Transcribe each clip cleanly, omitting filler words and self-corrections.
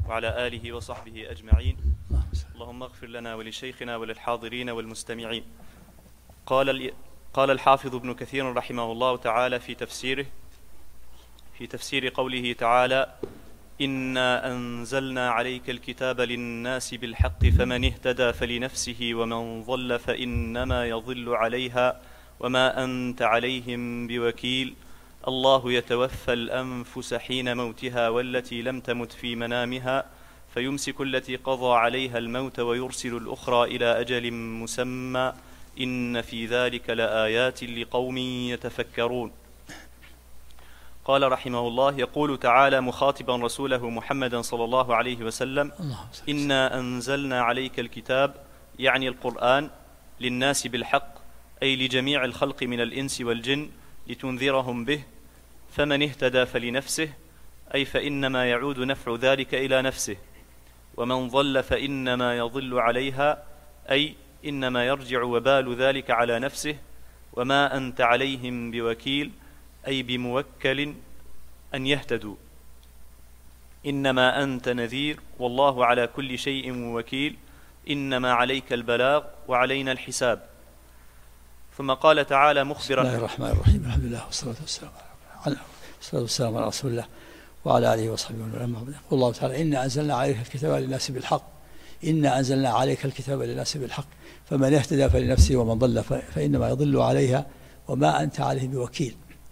وعلى آله وصحبه أجمعين. اللهم اغفر لنا ولشيخنا وللحاضرين والمستمعين. قال الحافظ ابن كثير رحمه الله تعالى في تفسير قوله تعالى: إنا أنزلنا عليك الكتاب للناس بالحق فمن اهتدى فلنفسه ومن ضل فإنما يضل عليها وما أنت عليهم بوكيل. الله يتوفى الأنفس حين موتها والتي لم تمت في منامها فيمسك التي قضى عليها الموت ويرسل الأخرى إلى أجل مسمى إن في ذلك لآيات لقوم يتفكرون. قال رحمه الله: يقول تعالى مخاطبا رسوله محمدا صلى الله عليه وسلم: إنا أنزلنا عليك الكتاب، يعني القرآن، للناس بالحق، أي لجميع الخلق من الإنس والجن، لتنذرهم به. فمن اهتدى فلنفسه، أي فإنما يعود نفع ذلك إلى نفسه. ومن ضل فإنما يضل عليها، أي إنما يرجع وبال ذلك على نفسه. وما أنت عليهم بوكيل، أي بموكل أن يهتدوا. إنما أنت نذير والله على كل شيء وكيل. إنما عليك البلاغ وعلينا الحساب. ثم قال تعالى مخبرا. بسم الله الرحمن الرحيم. الحمد لله والصلاة والسلام على رسول الله وعلى آله وصحبه وسلم. يقول الله تعالى: إنا أنزلنا عليك الكتاب للناس بالحق. إنا أنزلنا عليك الكتاب للناس بالحق فمن اهتدى فلنفسه ومن ضل فإنما يضل عليها وما أنت عليه بوكيل.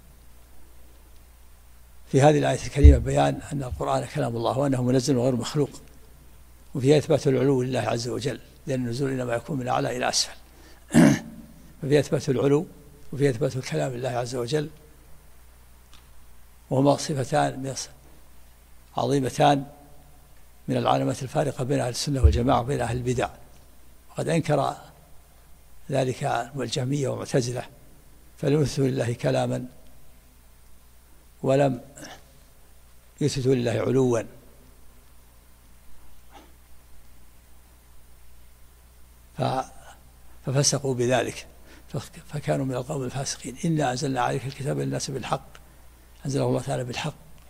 في هذه الآية الكريمة بيان أن القرآن كلام الله وأنه منزل وغير مخلوق، وفيها إثبات العلو لله عز وجل، لأن النزول إنما يكون من أعلى إلى أسفل. ففيها إثبات العلو وفيها إثبات الكلام لله عز وجل، وهما صفتان عظيمتان من العلامات الفارقة بين أهل السنة والجماعة وبين أهل البدع. وقد أنكر ذلك الجهمية والمعتزلة، فلم يثبتوا لله كلاما ولم يثبتوا لله علوا. ففسقوا بذلك فكانوا من القوم الفاسقين. إنا أنزلنا عليك الكتاب للناس بالحق، أنزله الله تعالى بالحق،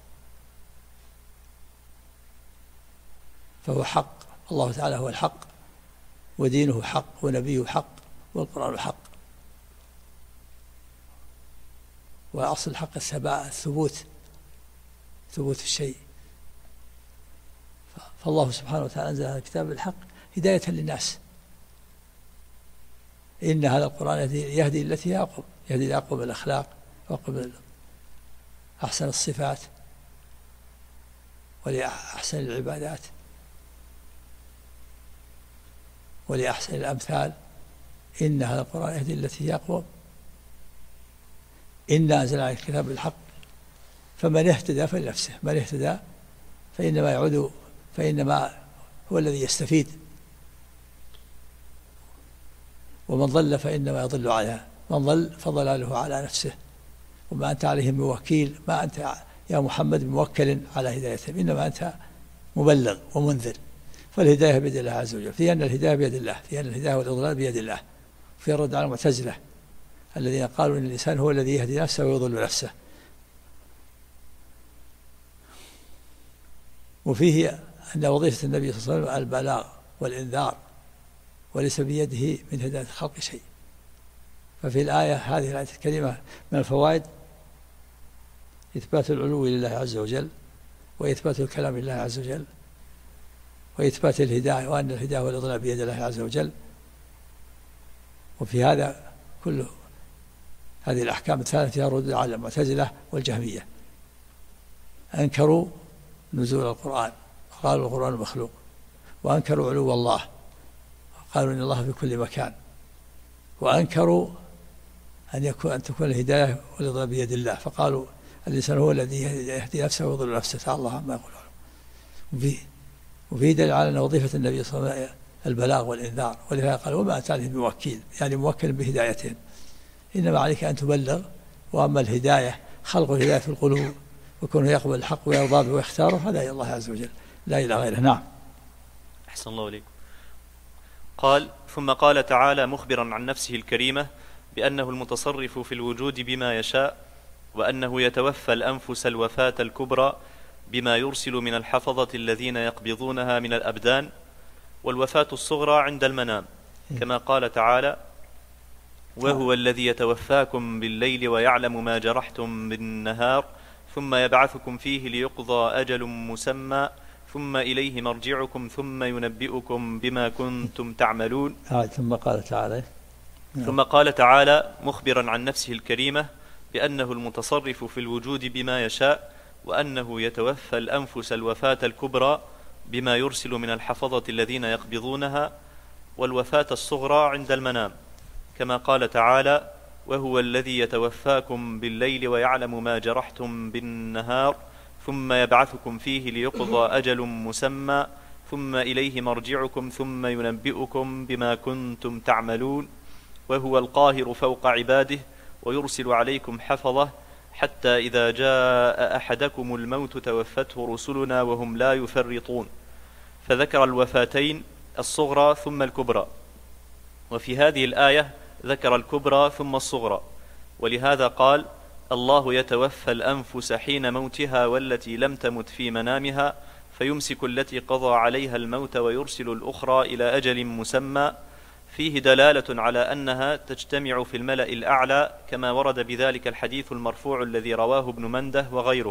فهو حق. الله تعالى هو الحق، ودينه حق، ونبيه حق، والقرآن حق. وأصل الحق الثبوت الشيء. فالله سبحانه وتعالى أنزل هذا الكتاب بالحق هداية للناس. إن هذا القرآن يهدي التي هي أقوم، يهدي لأقوم الأخلاق وأقوم أحسن الصفات ولأحسن العبادات ولأحسن الأمثال. إن هذا القرآن يهدي التي هي أقوم. إنا أنزلنا عليك الكتاب بالحق فمن اهتدى فلنفسه. من اهتدى فإنما هو الذي يستفيد، ومن ضل فإنما يضل عليها. من ضل فضلاله على نفسه، وما أنت عليهم بوكيل. ما أنت يا محمد بموكل على هدايتهم، إنما أنت مبلغ ومنذر. فالهداية بيد الله عز وجل، في أن الهداية بيد الله، في أن الهداية والإضلال بيد الله. في الرد على المعتزلة الذين قالوا إن الإنسان هو الذي يهدي نفسه ويضل نفسه. وفيه أن وظيفة النبي صلى الله عليه وسلم البلاغ والإنذار، وليس بيده من هداية الخلق شيء. ففي هذه الآية الكريمة من الفوائد إثبات العلو لله عز وجل، وإثبات الكلام لله عز وجل، وإثبات الهداية، وأن الهداية والإضلال بيد الله عز وجل. وفي هذا كله هذه الأحكام الثلاثة فيها رد على المعتزلة والجهمية. أنكروا نزول القرآن، قالوا القرآن مخلوق، وأنكروا علو الله، قالوا إن الله في كل مكان، وأنكروا أن تكون الهداية والإضلال بيد الله، فقالوا الإنسان هو الذي يهدي نفسه ويضل نفسه، تعالى الله عما يقولون. وفي دليل على أن وظيفة النبي صلى الله عليه وسلم البلاغ والإنذار، ولذلك قال: وما أنت عليهم بوكيل، يعني موكل بهدايتهم، إنما عليك أن تبلغ. وأما الهداية، خلق الهداية في القلوب وكونه يقبل الحق ويرضى به ويختاره، هذا إلى الله عز وجل لا إلى غيره. نعم. أحسن الله إليكم. قال: ثم قال تعالى مخبرا عن نفسه الكريمة بأنه المتصرف في الوجود بما يشاء، وأنه يتوفى الأنفس الوفاة الكبرى بما يرسل من الحفظة الذين يقبضونها من الأبدان، والوفاة الصغرى عند المنام، كما قال تعالى: وهو الذي يتوفاكم بالليل ويعلم ما جرحتم بالنهار ثم يبعثكم فيه ليقضى أجل مسمى ثم إليه مرجعكم ثم ينبئكم بما كنتم تعملون. ثم قال تعالى مخبرا عن نفسه الكريمة بأنه المتصرف في الوجود بما يشاء، وأنه يتوفى الأنفس الوفاة الكبرى بما يرسل من الحفظة الذين يقبضونها، والوفاة الصغرى عند المنام، كما قال تعالى: وهو الذي يتوفاكم بالليل ويعلم ما جرحتم بالنهار ثم يبعثكم فيه ليقضى أجل مسمى ثم إليه مرجعكم ثم ينبئكم بما كنتم تعملون، وهو القاهر فوق عباده ويرسل عليكم حفظة حتى إذا جاء أحدكم الموت توفته رسلنا وهم لا يفرطون. فذكر الوفاتين الصغرى ثم الكبرى، وفي هذه الآية ذكر الكبرى ثم الصغرى، ولهذا قال: الله يتوفى الأنفس حين موتها والتي لم تمت في منامها فيمسك التي قضى عليها الموت ويرسل الأخرى إلى أجل مسمى. فيه دلالة على أنها تجتمع في الملأ الأعلى، كما ورد بذلك الحديث المرفوع الذي رواه ابن منده وغيره.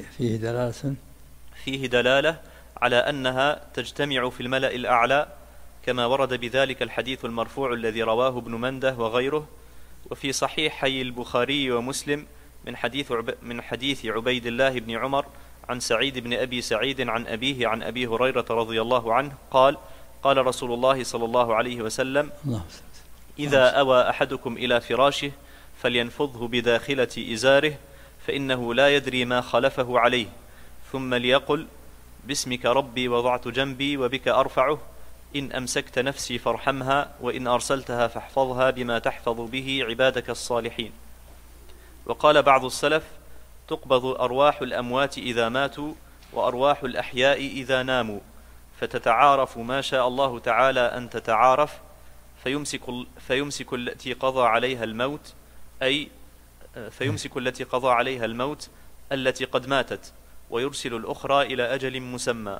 فيه دلالة على أنها تجتمع في الملأ الأعلى، كما ورد بذلك الحديث المرفوع الذي رواه ابن منده وغيره. وفي صحيحي البخاري ومسلم من حديث عبيد الله بن عمر عن سعيد بن أبي سعيد عن أبيه عن أبي هريرة رضي الله عنه قال: قال رسول الله صلى الله عليه وسلم: إذا أوى أحدكم إلى فراشه فلينفضه بداخلة إزاره فإنه لا يدري ما خلفه عليه، ثم ليقل: باسمك ربي وضعت جنبي وبك أرفعه، إن أمسكت نفسي فارحمها وإن أرسلتها فاحفظها بما تحفظ به عبادك الصالحين. وقال بعض السلف: تقبض أرواح الأموات إذا ماتوا وأرواح الأحياء إذا ناموا، فتتعارف ما شاء الله تعالى أن تتعارف، فيمسك التي قضى عليها الموت، أي فيمسك التي قضى عليها الموت التي قد ماتت، ويرسل الأخرى إلى أجل مسمى.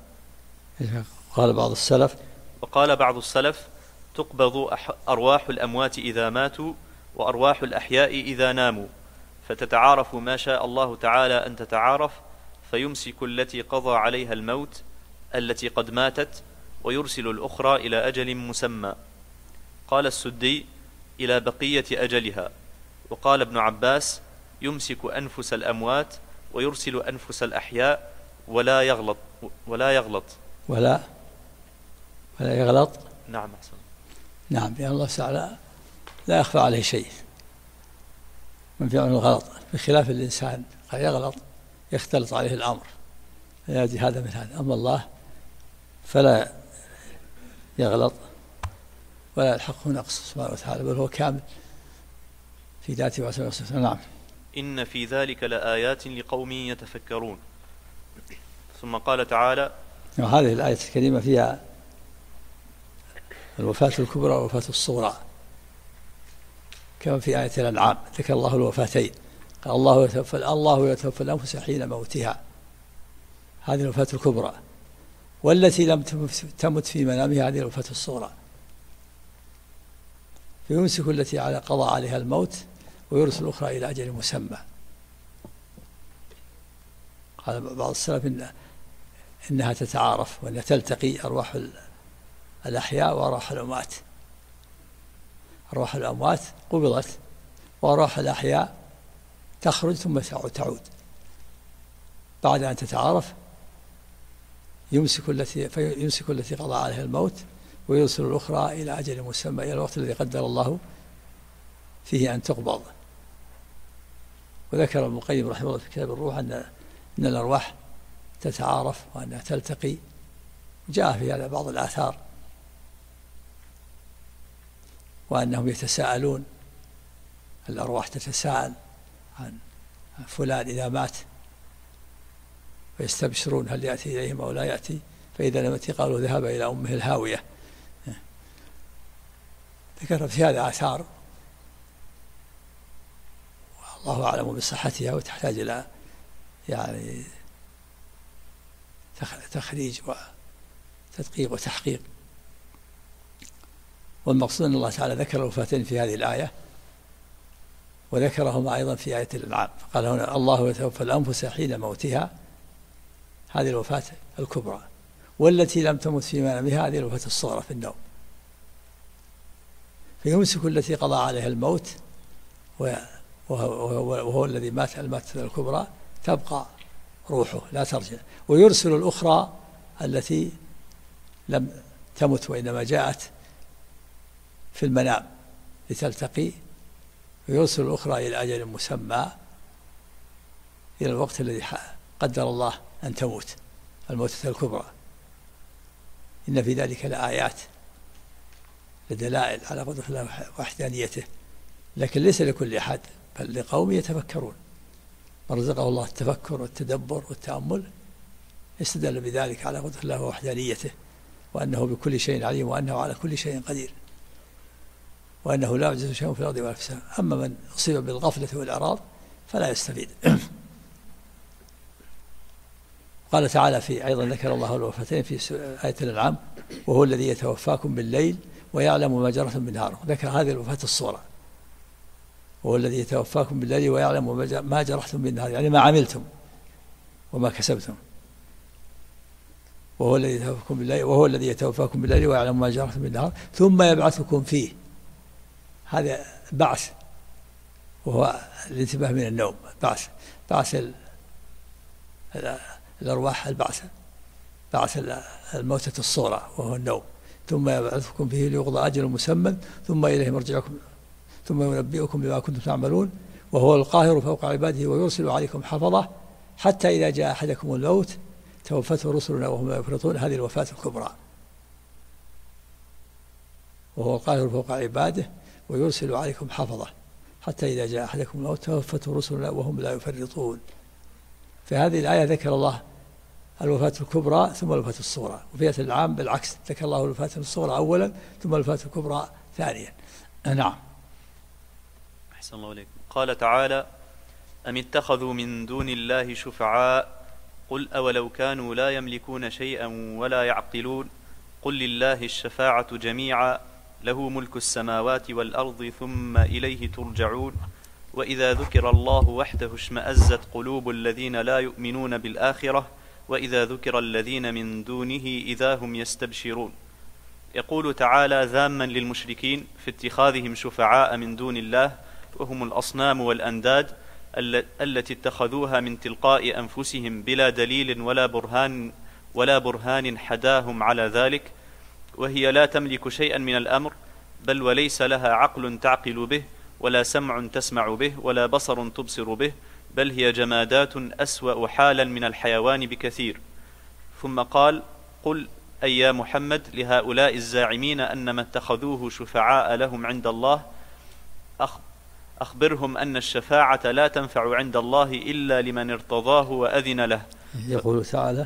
وقال بعض السلف: تقبض أرواح الأموات إذا ماتوا وأرواح الأحياء إذا ناموا، فتتعارف ما شاء الله تعالى أن تتعارف، فيمسك التي قضى عليها الموت التي قد ماتت، ويرسل الأخرى إلى أجل مسمى. قال السدي: إلى بقية أجلها. وقال ابن عباس: يمسك أنفس الأموات ويرسل أنفس الأحياء ولا يغلط نعم أحسن. نعم، لأن الله تعالى لا يخفى عليه شيء من فعل الغلط، بخلاف الإنسان قد يغلط يختلط عليه الأمر يأتي هذا من هذا، أما الله فلا يغلط ولا يلحقه نقص سبحانه وتعالى، بل هو كامل في ذاته وصفاته. نعم. إن في ذلك لآيات لقوم يتفكرون. ثم قال تعالى: هذه الآية الكريمة فيها الوفاة الكبرى والوفاة الصغرى، كما في آية الأنعام ذكر الله الوفاتين، قال: الله يتوفى الأنفس حين موتها، هذه الوفاة الكبرى، والتي لم تمت في منامها هذه الوفاة الصغرى، فيمسك التي قضى عليها الموت ويرسل الأخرى إلى أجل مسمى. قال بعض السلف إنها تتعارف وأنها تلتقي أرواح الأحياء وأرواح الأموات، أرواح الأموات قبضت وأرواح الأحياء تخرج ثم تعود بعد أن تتعارف، يمسك التي قضى عليها الموت ويرسل الأخرى إلى أجل مسمى، إلى الوقت الذي قدر الله فيه أن تقبض. وذكر ابن القيم رحمه الله في كتاب الروح أن الأرواح تتعارف وأنها تلتقي، جاء في هذا بعض الآثار، وأنهم يتساءلون، الأرواح تتساءل عن فلان إذا مات، فيستبشرون هل يأتي إليهم أو لا يأتي، فإذا لم يأتي قالوا ذهب إلى أمه الهاوية. ذكر في هذا آثار والله أعلم بصحتها، وتحتاج إلى تخريج وتدقيق وتحقيق. والمقصود أن الله تعالى ذكر الوفاتين في هذه الآية، وذكرهما أيضا في آية الأنعام، قال هنا الله يتوفى الأنفس حين موتها، هذه الوفاة الكبرى، والتي لم تمت في منامها، هذه الوفاة الصغرى في النوم. فيمسك التي قضى عليها الموت وهو الذي مات الماتة الكبرى، تبقى روحه لا ترجع، ويرسل الأخرى التي لم تمت وإنما جاءت في المنام لتلتقي، ويرسل الأخرى إلى أجل مسمى، إلى الوقت الذي قدر الله أن تموت الموتة الكبرى. إن في ذلك لآيات لدلائل على قدرة الله وحدانيته، لكن ليس لكل أحد، بل لقوم يتفكرون. من رزقه الله التفكر والتدبر والتأمل استدل بذلك على قدرة الله ووحدانيته، وأنه بكل شيء عليم، وأنه على كل شيء قدير، وأنه لا يعجز شيء في الأرض ولا في السماء. أما من أصيب بالغفلة والإعراض فلا يستفيد. قال تعالى في أيضا ذكر الله الوفاتين في آية الأنعام، وهو الذي يتوفاكم بالليل ويعلم ما جرحتم بالنهار. ذكر هذه الوفاة الصغرى، وهو الذي يتوفاكم بالليل ويعلم ما جرحتم بالنهار، يعني ما عملتم وما كسبتم. وهو الذي يتوفاكم بالليل ويعلم ما جرحتم بالنهار ثم يبعثكم فيه. هذا بعث، وهو الانتباه من النوم، بعث الأرواح، بعث الموتة الصغرى وهو النوم. ثم يبعثكم فيه ليقضى أجل مسمى ثم إليه مرجعكم ثم ينبئكم بما كنتم تعملون، وهو القاهر فوق عباده ويرسل عليكم حفظة حتى إذا جاء أحدكم الموت توفته رسلنا وهم لا يفرطون. هذه الوفاة الكبرى. وهو القاهر فوق عباده ويرسل عليكم حفظة حتى إذا جاء أحدكم الموت توفته رسلنا وهم لا يفرطون. في هذه الآية ذكر الله الوفاة الكبرى ثم الوفاة الصغرى، وفي آية العام بالعكس، ذكر الله الوفاة الصغرى أولا ثم الوفاة الكبرى ثانيا. نعم. أحسن الله عليكم. قال تعالى: أم اتخذوا من دون الله شفعاء قل أولو كانوا لا يملكون شيئا ولا يعقلون قل لله الشفاعة جميعا له ملك السماوات والأرض ثم إليه ترجعون وإذا ذكر الله وحده اشمأزت قلوب الذين لا يؤمنون بالآخرة وإذا ذكر الذين من دونه إذا هم يستبشرون. يقول تعالى ذاما للمشركين في اتخاذهم شفعاء من دون الله، وهم الأصنام والأنداد التي اتخذوها من تلقاء أنفسهم بلا دليل ولا برهان حداهم على ذلك، وهي لا تملك شيئا من الأمر، بل وليس لها عقل تعقل به ولا سمع تسمع به ولا بصر تبصر به، بل هي جمادات أسوأ حالا من الحيوان بكثير. ثم قال: قل أي يا محمد لهؤلاء الزاعمين أنما اتخذوه شفعاء لهم عند الله أخبرهم أن الشفاعة لا تنفع عند الله إلا لمن ارتضاه وأذن له. يقول تعالى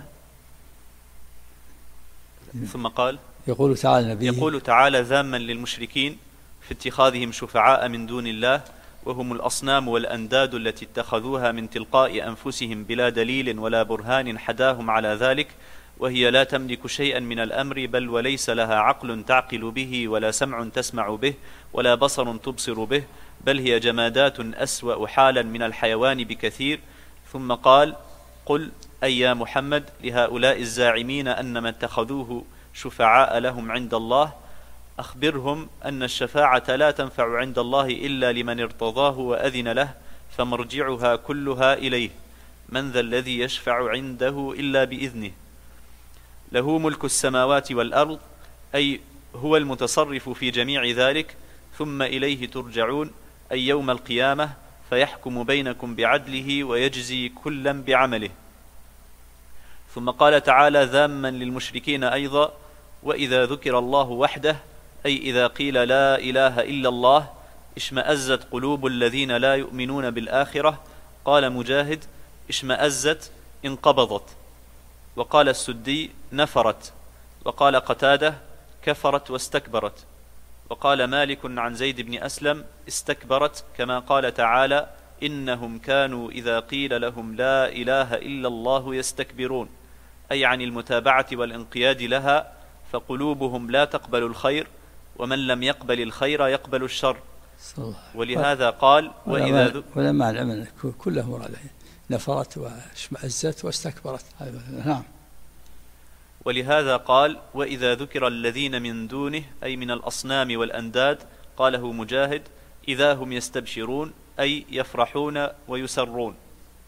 ثم قال يقول تعالى ذاما للمشركين في اتخاذهم شفعاء من دون الله، وهم الأصنام والأنداد التي اتخذوها من تلقاء أنفسهم بلا دليل ولا برهان حداهم على ذلك، وهي لا تملك شيئا من الأمر، بل وليس لها عقل تعقل به ولا سمع تسمع به ولا بصر تبصر به، بل هي جمادات أسوأ حالا من الحيوان بكثير. ثم قال: قل أي يا محمد لهؤلاء الزاعمين أنما اتخذوه شفعاء لهم عند الله أخبرهم أن الشفاعة لا تنفع عند الله إلا لمن ارتضاه وأذن له، فمرجعها كلها إليه، من ذا الذي يشفع عنده إلا بإذنه، له ملك السماوات والأرض، أي هو المتصرف في جميع ذلك، ثم إليه ترجعون، أي يوم القيامة، فيحكم بينكم بعدله ويجزي كلا بعمله. ثم قال تعالى ذاما للمشركين أيضا: وإذا ذكر الله وحده، أي إذا قيل لا إله إلا الله اشمأزت قلوب الذين لا يؤمنون بالآخرة. قال مجاهد: اشمأزت انقبضت، وقال السدي: نفرت، وقال قتادة: كفرت واستكبرت، وقال مالك عن زيد بن أسلم: استكبرت، كما قال تعالى: إنهم كانوا إذا قيل لهم لا إله إلا الله يستكبرون. أي عن المتابعة والانقياد لها، فقلوبهم لا تقبل الخير، ومن لم يقبل الخير يقبل الشر. ولهذا قال وإذا ولما العمل كله مراد نفرت واشمأزت واستكبرت. نعم. ولهذا قال وإذا ذكر الذين من دونه أي من الأصنام والأنداد قاله مجاهد إذا هم يستبشرون أي يفرحون ويسرون.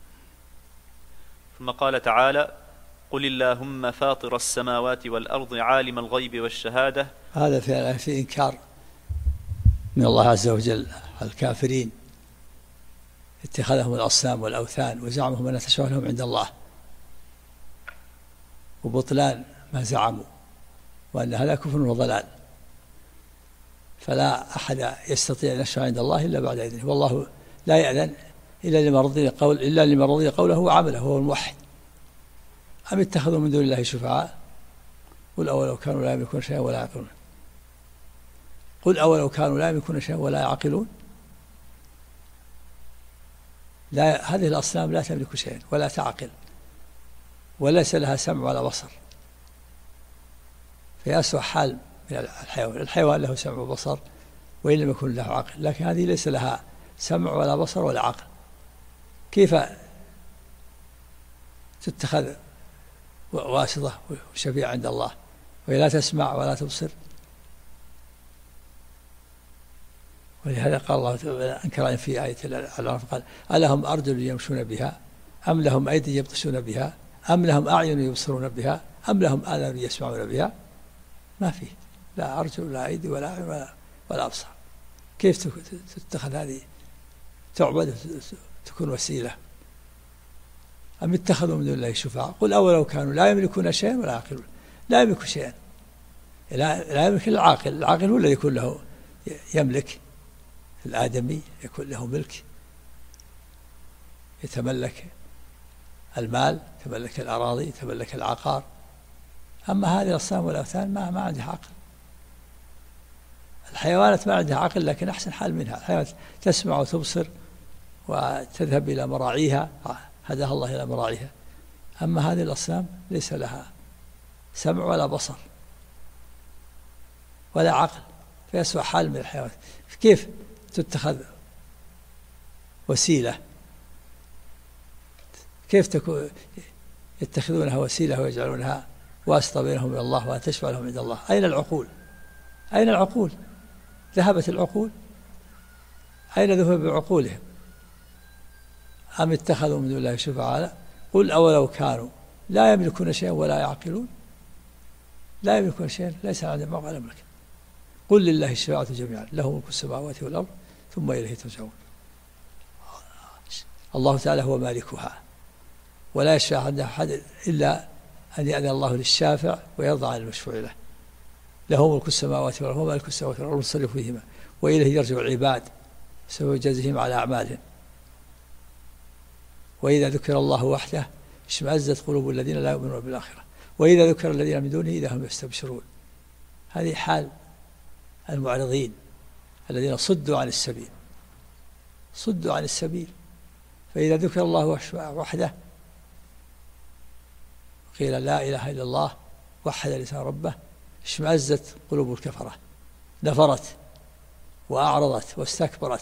ثم قال تعالى قل اللهم فاطر السماوات والأرض عالم الغيب والشهادة. هذا في إنكار من الله عز وجل الكافرين اتخذهم الأصنام والأوثان وزعمهم أن تشفع لهم عند الله، وبطلان ما زعموا، وأن هذا كفر وضلال، فلا أحد يستطيع أن يشفع عند الله إلا بعد إذنه، والله لا يأذن إلا لمن رضي قوله وعمله، هو الموحد. أم اتخذوا من دون الله شفعاء قل أولو كانوا لا يملكون شيئا ولا يعقلون. قل أولو كانوا لا يملكون شيئا ولا يعقلون. لا، هذه الأصنام لا تملك شيئا ولا تعقل وليس لها سمع ولا بصر، في أسوأ حال من الحيوان. الحيوان له سمع وبصر وإن لم يكن له عقل، لكن هذه ليس لها سمع ولا بصر ولا عقل. كيف تتخذ واسطة وشفيع عند الله وهي لا تسمع ولا تبصر؟ ولهذا قال الله أنكر في آية الأعراف قال ألهم أرجل يمشون بها أم لهم أيدي يبطشون بها أم لهم أعين يبصرون بها أم لهم آذان يسمعون بها؟ ما فيه لا أرجل ولا أيدي ولا أعين ولا أبصار. كيف تتخذ هذه تعبد تكون وسيلة؟ أم اتخذوا من دون الله شفعاء قل أولو كانوا لا يملكون شيئا ولا يعقلون. لا يملك شيئا، لا يملك العاقل. العاقل هو الذي يكون له يملك. الآدمي يكون له ملك، يتملك المال، يتملك الأراضي، يتملك العقار. أما هذه الأصنام والأوثان ما عندها عقل. الحيوانات ما عندها عقل، لكن أحسن حال منها. الحيوانات تسمع وتبصر وتذهب إلى مراعيها، هداها الله إلى مراعيها. أما هذه الأصنام ليس لها سمع ولا بصر ولا عقل، فيسوى حال من الحيوانات. كيف تتخذ وسيلة؟ كيف يتخذونها وسيلة ويجعلونها واسطة بينهم وبين الله وأن تشفع لهم عند الله؟ أين العقول؟ أين العقول؟ ذهبت العقول؟ أين ذهب بعقولهم؟ أم اتخذوا من دون الله شفعاء قل أولو كانوا لا يملكون شيئا ولا يعقلون. لا يملكون شيئا، ليس عندهم ما يملك. قل لله الشفاعة جميعا له ملك السماوات والأرض ثم إليه ترجعون. الله تعالى هو مالكها، ولا يشفع عند أحد إلا أن يأذن الله للشافع ويرضى عن المشفوع له. له ملك السماوات والأرض وما ملك السماوات والأرض المتصرف فيهما وإليه يرجع العباد سوف يجازيهم على أعمالهم. وإذا ذكر الله وحده اشمأزت قلوب الذين لا يؤمنون بالآخرة وإذا ذكر الذين من دونه إذا هم يستبشرون. هذه حال المعرضين الذين صدوا عن السبيل، صدوا عن السبيل. فإذا ذكر الله وحده قيل لا إله إلا الله وحد لسان ربه اشمأزت قلوب الكفرة، نفرت وأعرضت واستكبرت.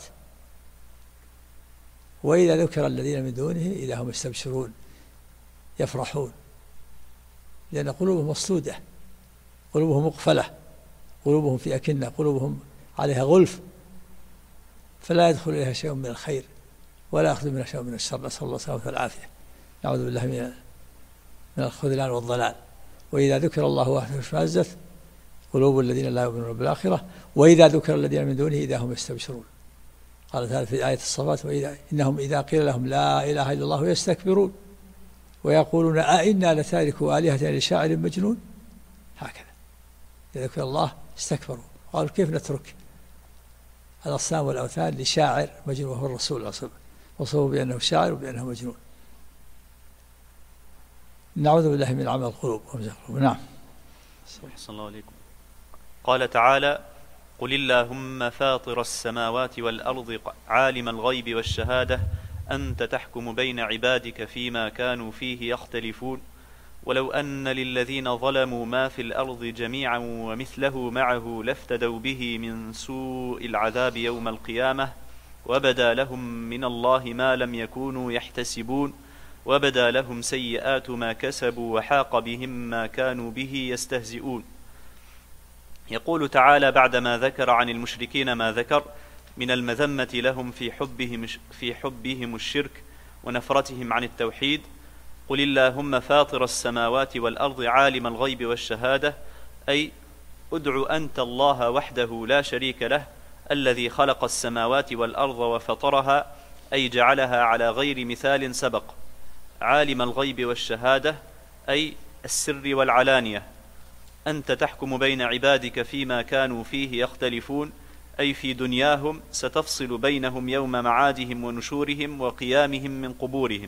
وإذا ذكر الذين من دونه إذا هم يستبشرون يفرحون، لأن قلوبهم مصلودة، قلوبهم مقفلة، قلوبهم في أكنة، قلوبهم عليها غلف، فلا يدخل إليها شيء من الخير ولا يأخذ منها شيء من الشر. نسأل الله السلامة والعافية، نعوذ بالله من الخذلان والضلال. وإذا ذكر الله وحده اشمأزت قلوب الذين لا يؤمنون بالآخرة وإذا ذكر الذين من دونه إذا هم يستبشرون. قال تعالى في آية الصفات إنهم إذا قيل لهم لا إله إلا الله يستكبرون ويقولون أئنا لتاركوا آلهتنا لشاعر مجنون. هكذا إذا ذكر الله استكبروا، قالوا كيف نترك الأصنام والأوثان لشاعر مجنون وهو الرسول صلى الله عليه وسلم، وصفوا بأنه شاعر وبأنه مجنون. نعوذ بالله من عمى القلوب ومزغ القلوب. نعم. صلى الله عليكم. قال تعالى قل اللهم فاطر السماوات والأرض عالم الغيب والشهادة أنت تحكم بين عبادك فيما كانوا فيه يختلفون ولو أن للذين ظلموا ما في الأرض جميعا ومثله معه لافتدوا به من سوء العذاب يوم القيامة وبدا لهم من الله ما لم يكونوا يحتسبون وبدا لهم سيئات ما كسبوا وحاق بهم ما كانوا به يستهزئون. يقول تعالى بعدما ذكر عن المشركين ما ذكر من المذمة لهم في حبهم الشرك ونفرتهم عن التوحيد: قل اللهم فاطر السماوات والأرض عالم الغيب والشهادة، أي ادع أنت الله وحده لا شريك له الذي خلق السماوات والأرض وفطرها، أي جعلها على غير مثال سبق. عالم الغيب والشهادة أي السر والعلانية، أنت تحكم بين عبادك فيما كانوا فيه يختلفون، أي في دنياهم ستفصل بينهم يوم معادهم ونشورهم وقيامهم من قبورهم.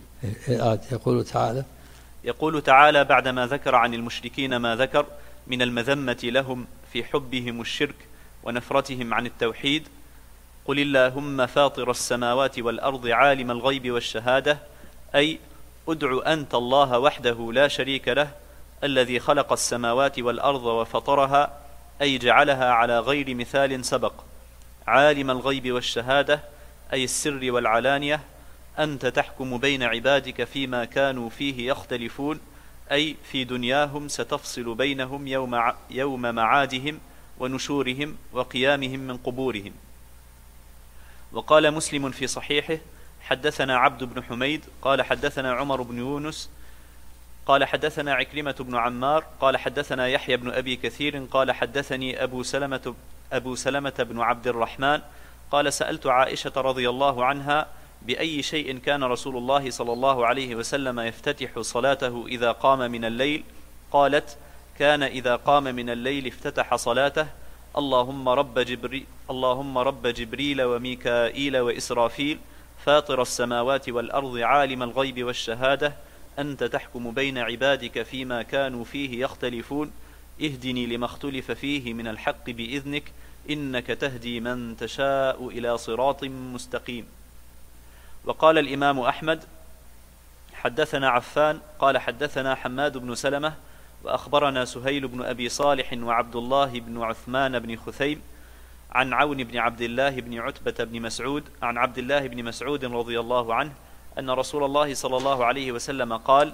يقول تعالى بعدما ذكر عن المشركين ما ذكر من المذمة لهم في حبهم الشرك ونفرتهم عن التوحيد: قل اللهم فاطر السماوات والأرض عالم الغيب والشهادة، أي ادع أنت الله وحده لا شريك له الذي خلق السماوات والأرض وفطرها، أي جعلها على غير مثال سبق. عالم الغيب والشهادة أي السر والعلانية، أنت تحكم بين عبادك فيما كانوا فيه يختلفون، أي في دنياهم ستفصل بينهم يوم معادهم ونشورهم وقيامهم من قبورهم. وقال مسلم في صحيحه: حدثنا عبد بن حميد قال حدثنا عمر بن يونس قال حدثنا عكرمة بن عمار قال حدثنا يحيى بن أبي كثير قال حدثني أبو سلمة بن عبد الرحمن قال: سألت عائشة رضي الله عنها: بأي شيء كان رسول الله صلى الله عليه وسلم يفتتح صلاته إذا قام من الليل؟ قالت: كان إذا قام من الليل افتتح صلاته: اللهم رب جبريل وميكائيل وإسرافيل فاطر السماوات والأرض عالم الغيب والشهادة، أنت تحكم بين عبادك فيما كانوا فيه يختلفون، اهدني لما اختلف فيه من الحق بإذنك، إنك تهدي من تشاء إلى صراط مستقيم. وقال الإمام أحمد: حدثنا عفان قال حدثنا حماد بن سلمة وأخبرنا سهيل بن أبي صالح وعبد الله بن عثمان بن خثيم عن عون بن عبد الله بن عتبة بن مسعود عن عبد الله بن مسعود رضي الله عنه أن رسول الله صلى الله عليه وسلم قال: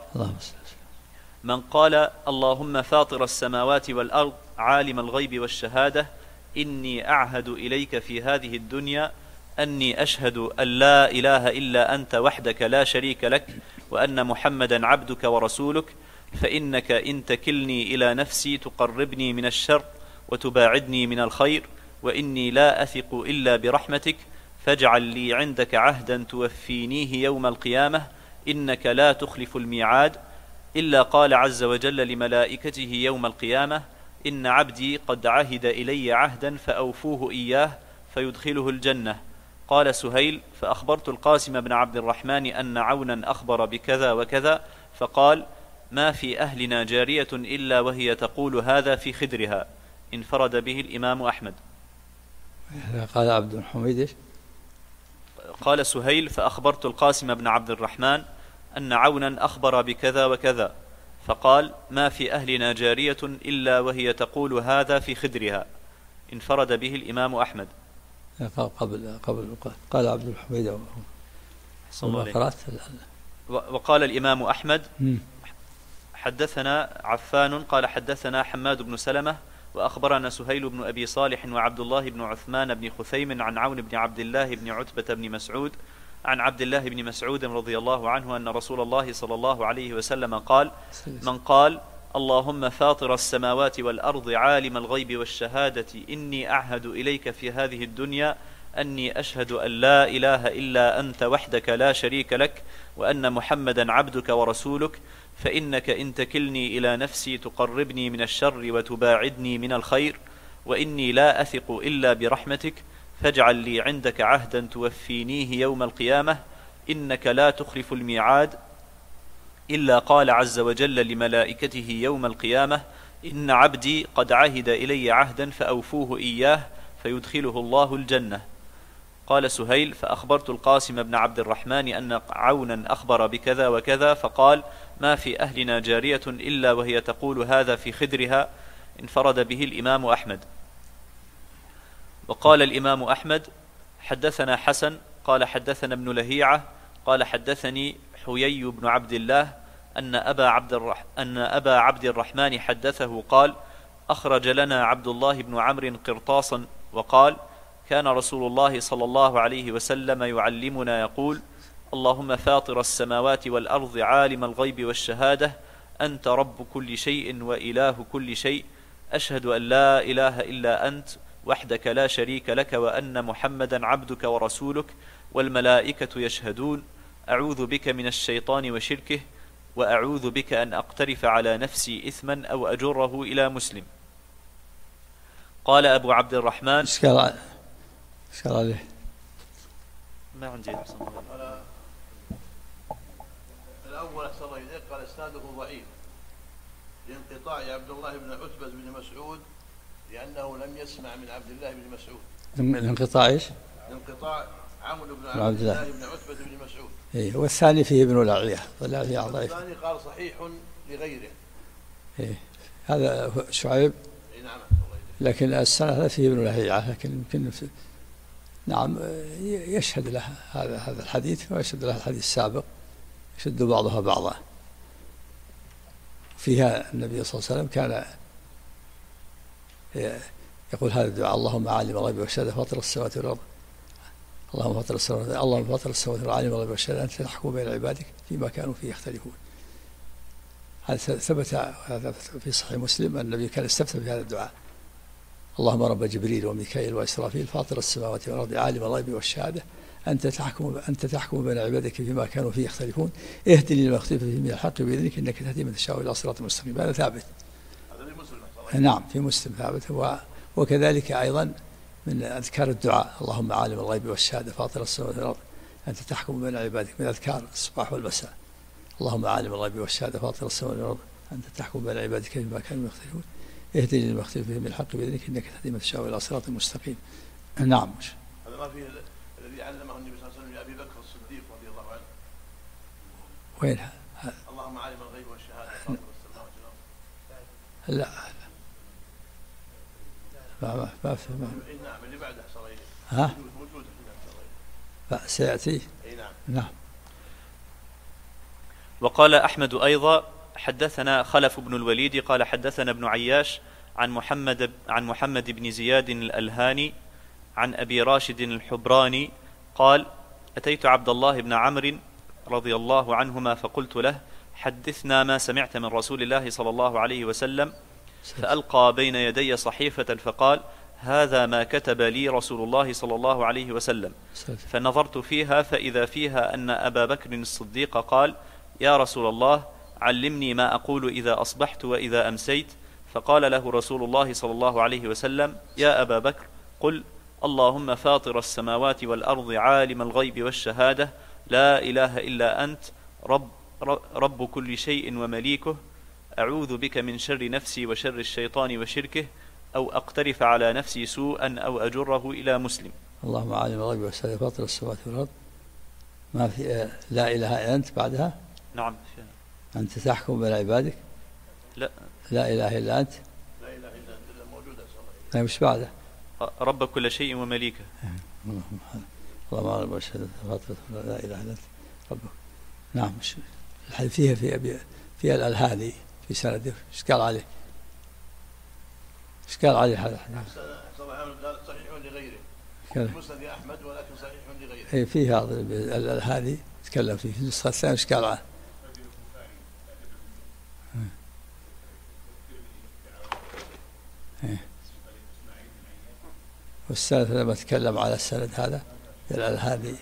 من قال اللهم فاطر السماوات والأرض عالم الغيب والشهادة، إني أعهد إليك في هذه الدنيا أني أشهد أن لا إله إلا أنت وحدك لا شريك لك، وأن محمدا عبدك ورسولك، فإنك إن تكلني إلى نفسي تقربني من الشر وتباعدني من الخير، وإني لا أثق إلا برحمتك، فاجعل لي عندك عهدا توفينيه يوم القيامة، إنك لا تخلف الميعاد. إلا قال عز وجل لملائكته يوم القيامة: إن عبدي قد عهد إلي عهدا فأوفوه إياه فيدخله الجنة. قال سهيل: فأخبرت القاسم بن عبد الرحمن أن عونا أخبر بكذا وكذا، فقال: ما في أهلنا جارية إلا وهي تقول هذا في خدرها. انفرد به الإمام أحمد. قال عبد الحميد: قال سهيل: فأخبرت القاسم بن عبد الرحمن أن عونا أخبر بكذا وكذا، فقال: ما في أهلنا جارية إلا وهي تقول هذا في خدرها. انفرد به الإمام أحمد. قبل قال عبد الحميد. وقال الإمام أحمد: حدثنا عفان قال حدثنا حماد بن سلمة وأخبرنا سهيل بن أبي صالح وعبد الله بن عثمان بن خثيم عن عون بن عبد الله بن عتبة بن مسعود عن عبد الله بن مسعود رضي الله عنه أن رسول الله صلى الله عليه وسلم قال: من قال اللهم فاطر السماوات والأرض عالم الغيب والشهادة، إني أعهد إليك في هذه الدنيا أني أشهد أن لا إله إلا أنت وحدك لا شريك لك، وأن محمدا عبدك ورسولك، فإنك إن تكلني إلى نفسي تقربني من الشر وتباعدني من الخير، وإني لا أثق إلا برحمتك، فاجعل لي عندك عهدا توفينيه يوم القيامة، إنك لا تخلف الميعاد. إلا قال عز وجل لملائكته يوم القيامة: إن عبدي قد عهد إلي عهدا فأوفوه إياه فيدخله الله الجنة. قال سهيل: فأخبرت القاسم بن عبد الرحمن أن عونا أخبر بكذا وكذا، فقال: ما في أهلنا جارية إلا وهي تقول هذا في خدرها. انفرد به الإمام أحمد. وقال الإمام أحمد: حدثنا حسن قال حدثنا ابن لهيعة قال حدثني حيي بن عبد الله أن أبا عبد الرحمن حدثه قال: أخرج لنا عبد الله بن عمرو قرطاسا وقال: كان رسول الله صلى الله عليه وسلم يعلمنا يقول: اللهم فاطر السماوات والأرض عالم الغيب والشهادة أنت رب كل شيء وإله كل شيء، أشهد أن لا إله إلا أنت وحدك لا شريك لك وأن محمدا عبدك ورسولك والملائكة يشهدون، أعوذ بك من الشيطان وشركه، وأعوذ بك أن أقترف على نفسي إثما أو أجره إلى مسلم. قال أبو عبد الرحمن: إشكال عليه ما عندي الأول أحسن الله إليك قال إسناده ضعيف لانقطاع عبد الله بن عتبة بن مسعود لأنه لم يسمع من عبد الله بن مسعود. الانقطاع إيش؟ انقطاع عمرو بن عبد الله بن عتبة بن مسعود. إيه، والثاني فيه ابن لاعية ضعيف. الثاني قال صحيح لغيره. إيه، هذا شعيب. نعم. لكن السنة هذا فيه ابن لهيعة، لكن يمكن نعم يشهد له هذا الحديث ويشهد له الحديث السابق، يشد بعضها بعضا. فيها النبي صلى الله عليه وسلم كان يقول هذا الدعاء: اللهم عالم الغيب والشهادة فاطر السماوات والأرض، اللهم فاطر السماوات والأرض عالم الغيب والشهادة أنت تحكم بين عبادك فيما كانوا فيه يختلفون. هذا ثبت هذا في صحيح مسلم أن النبي كان استفتى بهذا الدعاء: اللهم رب جبريل وميكائيل وإسرافيل فاطر السماوات والأرض عالم الغيب والشهادة أنت تحكم بين عبادك فيما كانوا فيه يختلفون، اهدني لما اختلف فيه من الحق بإذنك إنك تهدي من تشاء إلى صراط مستقيم. هذا ثابت. نعم في مسلم ثابت. وكذلك أيضا من أذكار الدعاء: اللهم عالم الغيب والشهادة فاطر السماوات والأرض أنت تحكم بين عبادك، من أذكار الصباح والمساء: اللهم عالم الغيب والشهادة فاطر السماوات والأرض أنت تحكم بين عبادك فيما كانوا يختلفون اهدني لما اختلف فيه من الحق بإذنك إنك تهدي من تشاء إلى صراط مستقيم. نعم. هذا ما فيه الذي علمه النبي صلى الله عليه وسلم لأبي بكر الصديق رضي الله عنه. وين؟ اللهم عالم الغيب والشهادة فاطر السماوات والأرض. لا ما في. نعم اللي بعده صغير. موجود في سيأتي. نعم. وقال أحمد أيضا: حدثنا خلف بن الوليد قال حدثنا ابن عياش عن محمد بن زياد الألهاني عن أبي راشد الحبراني قال: أتيت عبد الله بن عمرو رضي الله عنهما فقلت له: حدثنا ما سمعت من رسول الله صلى الله عليه وسلم. فألقى بين يدي صحيفة فقال: هذا ما كتب لي رسول الله صلى الله عليه وسلم. فنظرت فيها فإذا فيها أن أبا بكر الصديق قال: يا رسول الله علمني ما أقول إذا أصبحت وإذا أمسيت. فقال له رسول الله صلى الله عليه وسلم: يا أبا بكر قل: اللهم فاطر السماوات والأرض عالم الغيب والشهادة لا إله إلا أنت رب كل شيء ومليكه، أعوذ بك من شر نفسي وشر الشيطان وشركه، أو أقترف على نفسي سوءا أو أجره إلى مسلم. اللهم عالم الغيب والشهادة فاطر السماوات والأرض ما في لا إله إلا أنت بعدها. نعم. أنت تحكم بين عبادك. لا إله إلا أنت. لا إله إلا أنت موجودة. لا مش بعده. رب كل شيء ومليكه. اللهم عالم الغيب والشهادة فاطر لا إله إلا أنت ربك. نعم. الحديث فيها الألهاني في سنده. إيش قال عليه؟ هذا الحديث؟ قال صحيح لغيره. مسند أحمد ولكن صحيح لغيره. إيه فيه هذا الألهاني تكلم فيه في النسخة الثانية. إيش قال عنه؟ والسند لما تكلم على السند هذا الألهاني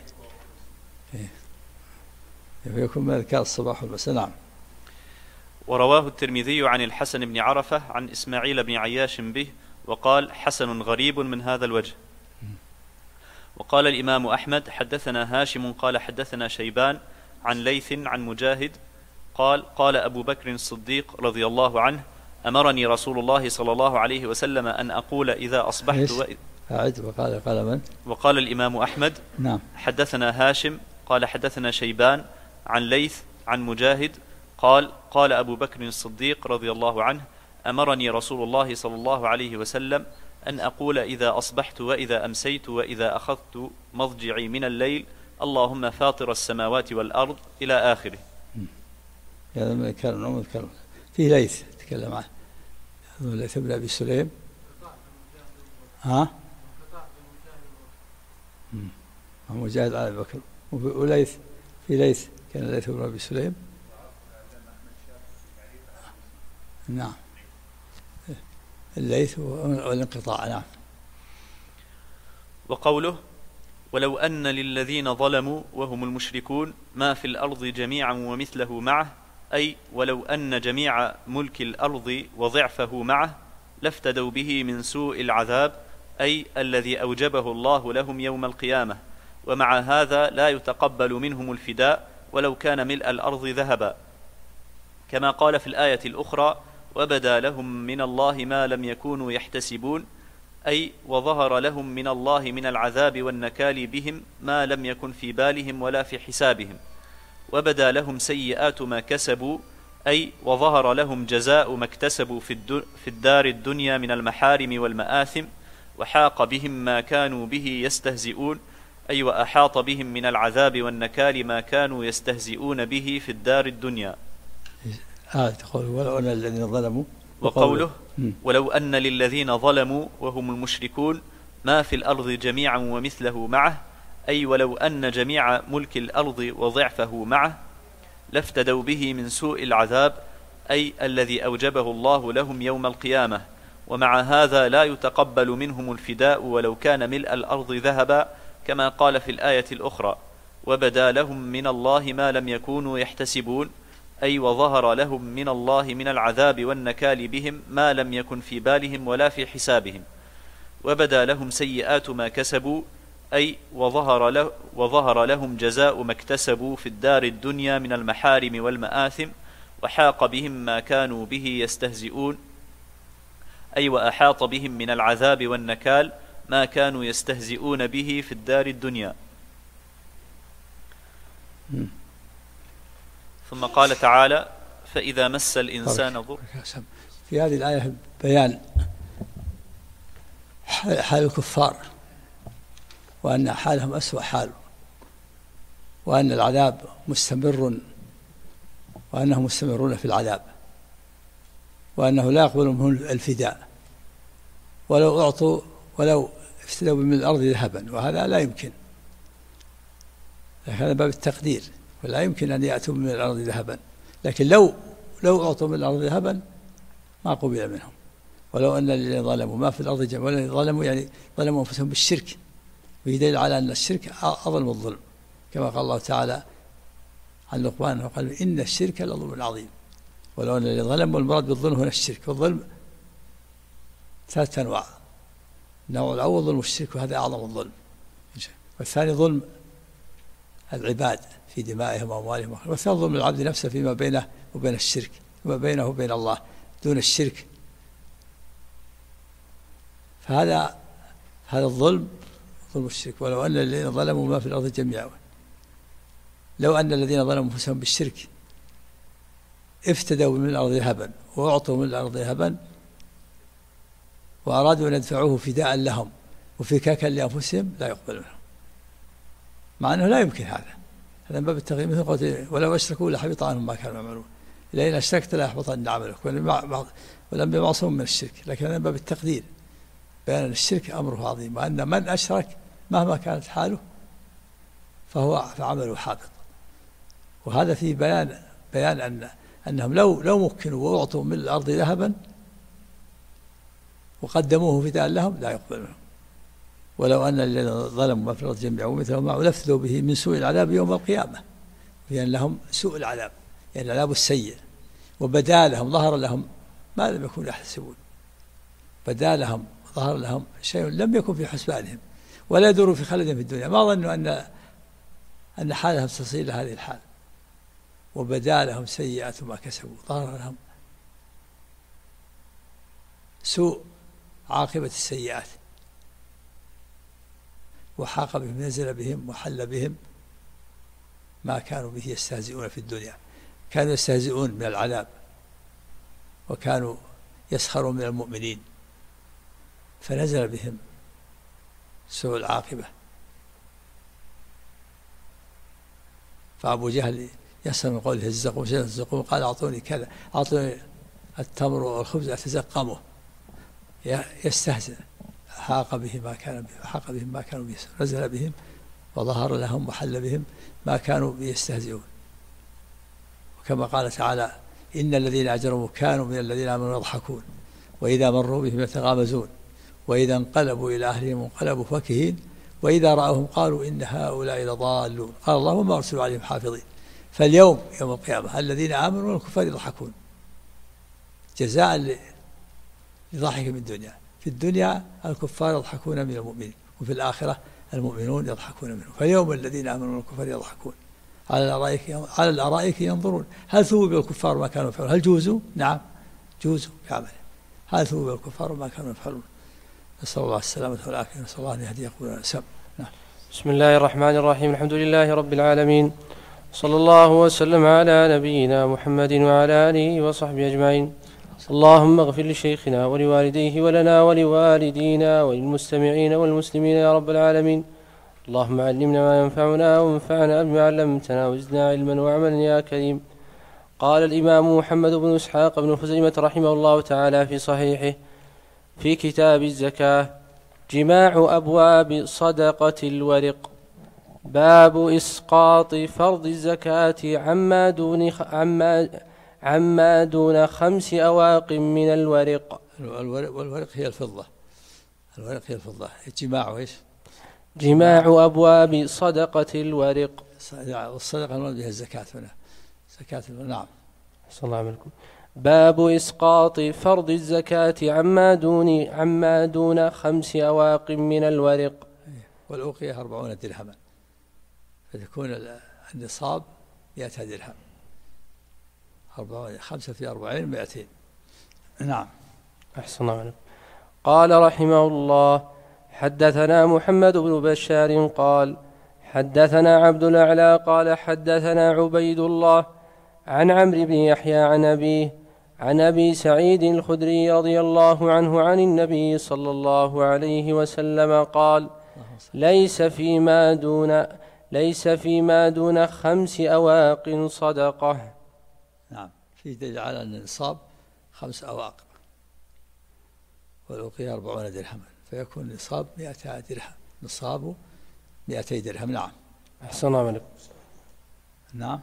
يكون من أذكار الصباح والمساء. نعم. ورواه الترمذي عن الحسن بن عرفة عن إسماعيل بن عياش به وقال: حسن غريب من هذا الوجه. وقال الإمام أحمد: حدثنا هاشم قال حدثنا شيبان عن ليث عن مجاهد قال أبو بكر الصديق رضي الله عنه: أمرني رسول الله صلى الله عليه وسلم أن أقول إذا أصبحت أعد. وقال من؟ وقال الإمام أحمد نعم. حدثنا هاشم قال حدثنا شيبان عن ليث عن مجاهد قال أبو بكر الصديق رضي الله عنه أمرني رسول الله صلى الله عليه وسلم أن أقول إذا أصبحت وإذا أمسيت وإذا أخذت مضجعي من الليل اللهم فاطر السماوات والأرض إلى آخره. هذا من الكلام فيه ليث تكلم عنه، ليث بن أبي سليم. مجاهد على أبي بكر. وليث في ليث كان ليث بن أبي سليم. نعم الليث والانقطاع. نعم. وقوله ولو أن للذين ظلموا وهم المشركون ما في الأرض جميعا ومثله معه، أي ولو أن جميع ملك الأرض وضعفه معه لافتدوا به من سوء العذاب، أي الذي أوجبه الله لهم يوم القيامة، ومع هذا لا يتقبل منهم الفداء ولو كان ملء الأرض ذهبا، كما قال في الآية الأخرى وبدا لهم من الله ما لم يكونوا يحتسبون، أي وظهر لهم من الله من العذاب والنكال بهم ما لم يكن في بالهم ولا في حسابهم، وبدا لهم سيئات ما كسبوا، أي وظهر لهم جزاء ما اكتسبوا في الدار الدنيا من المحارم والمآثم، وحاق بهم ما كانوا به يستهزئون، أي وأحاط بهم من العذاب والنكال ما كانوا يستهزئون به في الدار الدنيا. تقول ولو أن الذين ظلموا. وقوله ولو أن للذين ظلموا وهم المشركون ما في الأرض جميعا ومثله معه، أي ولو أن جميع ملك الأرض وضعفه معه لافتدوا به من سوء العذاب، أي الذي أوجبه الله لهم يوم القيامة، ومع هذا لا يتقبل منهم الفداء ولو كان ملء الأرض ذهبا، كما قال في الآية الأخرى وبدا لهم من الله ما لم يكونوا يحتسبون، أي وظهر لهم من الله من العذاب والنكال بهم ما لم يكن في بالهم ولا في حسابهم، وبدا لهم سيئات ما كسبوا، أي وظهر لهم جزاء ما اكتسبوا في الدار الدنيا من المحارم والمآثم، وحاق بهم ما كانوا به يستهزئون، أي وأحاط بهم من العذاب والنكال ما كانوا يستهزئون به في الدار الدنيا. ثم قال تعالى فإذا مس الإنسان ضر. في هذه الآية بيان حال الكفار، وأن حالهم أسوأ حال، وأن العذاب مستمر، وأنهم مستمرون في العذاب، وأنه لا يقبل منهم الفداء ولو أعطوا ولو افتدوا من الأرض ذهبا، وهذا لا يمكن، هذا باب التقدير، ولا يمكن أن يأتوا من الأرض ذهبا، لكن لو أعطوا من الأرض ذهبا ما قبل منهم. ولو أن الذين ظلموا ما في الأرض جميعا، ولا ظلموا يعني ظلموا أنفسهم بالشرك، ويدل على أن الشرك أظلم الظلم، كما قال الله تعالى عن لقمان وقال إن الشرك لظلم عظيم. ولو أن الذين ظلموا، المراد بالظلم هنا الشرك، والظلم ثلاثة أنواع، النوع الأول ظلم الشرك وهذا أعظم الظلم، والثاني ظلم العباد في دمائهم وأموالهم، والثالث ظلم العبد نفسه فيما بينه وبين الشرك، وما بينه وبين الله دون الشرك. فهذا الظلم ظلم الشرك. ولو أن الذين ظلموا ما في الأرض جميعا، لو أن الذين ظلموا أنفسهم بالشرك افتدوا من الأرض ذهبا وأعطوا من الأرض ذهبا وأرادوا أن يدفعوه فداء لهم وفكاكا لأنفسهم لا يقبل منهم، مع أنه لا يمكن هذا من باب التغيير، مثل قوله ولو أشركوا لحبط عنهم ما كانوا يعملون، لئن أشركت لا يحبطن عملك، ولم يعصم من الشرك، لكن هذا من باب التقدير، بيان الشرك أمره عظيم، وأن من أشرك مهما كانت حاله فعمله حابط. وهذا فيه بيان أنهم لو مكنوا وأعطوا من الأرض ذهبا وقدموه فداء لهم لا يقبل منهم. ولو أن الذين ظلموا ما في الأرض جميعا ومثله معه لافتدوا به من سوء العذاب يوم القيامة، لأن لهم سوء العذاب، يعني العذاب السيء، وبدا لهم ظهر لهم ما لم يكونوا يحتسبون، بدا لهم ظهر لهم شيء لم يكن في حسبانهم ولا يدور في خلدهم في الدنيا، ما ظنوا أن حالهم تصل إلى هذه الحال، وبدا لهم سيئات ما كسبوا، ظهر لهم سوء عاقبة السيئات، وحاق بهم، نزل بهم وحل بهم ما كانوا به يستهزئون في الدنيا. كانوا يستهزئون من العذاب، وكانوا يسخرون من المؤمنين، فنزل بهم سوء العاقبة. فأبو جهل يسأل من قوله الزقوم قال أعطوني كذا، أعطوني التمر والخبز أتزقمه، يستهزئ. حاق به ما كانوا به، نزل بهم وظهر لهم وحل بهم ما كانوا به يستهزئون. وكما قال تعالى إن الذين أجرموا كانوا من الذين آمنوا يضحكون وإذا مروا بهم يتغامزون وإذا انقلبوا إلى أهلهم انقلبوا فكهين وإذا رأوهم قالوا إن هؤلاء لضالون قال الله وما أرسلوا عليهم حافظين. فاليوم يوم القيامة الذين آمنوا والكفار يضحكون جزاء لضحكهم الدنيا. في الدنيا الكفار يضحكون من المؤمنين، وفي الآخرة المؤمنون يضحكون منهم. فاليوم الذين آمنوا والكفار يضحكون على الأرائك ينظرون هل ثوب الكفار ما كانوا يفعلون. هل جوزوا؟ نعم جوزوا بعمله. هل ثوب الكفار ما كانوا يفعلون. نسأل الله السلامة والعافية، نسأل الله أن يهدي قلوبنا سم. نعم. بسم الله الرحمن الرحيم. الحمد لله رب العالمين، صلى الله وسلم على نبينا محمد وعلى آله وصحبه أجمعين. اللهم اغفر لشيخنا ولوالديه ولنا ولوالدينا وللمستمعين والمسلمين يا رب العالمين. اللهم علمنا ما ينفعنا وانفعنا بما علمتنا وزدنا علما وعملا يا كريم. قال الإمام محمد بن إسحاق بن خزيمة رحمه الله تعالى في صحيحه في كتاب الزكاة: جماع أبواب صدقة الورق. باب إسقاط فرض الزكاة عما دون 5 أواق من الورق. والورق هي الفضة. الورق هي الفضة. جماع ايش؟ جماع أبواب صدقة الورق. والصدقة المراد بها الزكاة هنا. زكاة. نعم. صلى الله عليكم. باب إسقاط فرض الزكاة عما دون 5 أواق من الورق. والأوقية 40 درهما، فتكون النصاب 100 درهم. 5 في 40 200. نعم. أحسن الله عليكم. قال رحمه الله: حدثنا محمد بن بشار قال حدثنا عبد الأعلى قال حدثنا عبيد الله عن عمرو بن يحيى عن أبي سعيد الخدري رضي الله عنه عن النبي صلى الله عليه وسلم قال: ليس فيما دون 5 أواق صدقة. نعم. في دليل على أن النصاب 5 أواق، والأوقية 40 درهما، فيكون النصاب 200 درهم. نصابه 200 درهم. نعم. أحسن الله عليكم. نعم.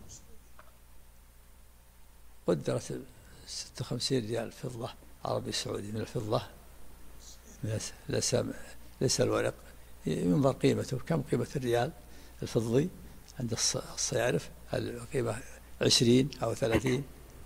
قدرت 56 ريال فضة عربي سعودي من الفضة، ليس الورق. ينظر قيمته، كم قيمة الريال الفضي عند الصيارف؟ القيمة 20 أو 30.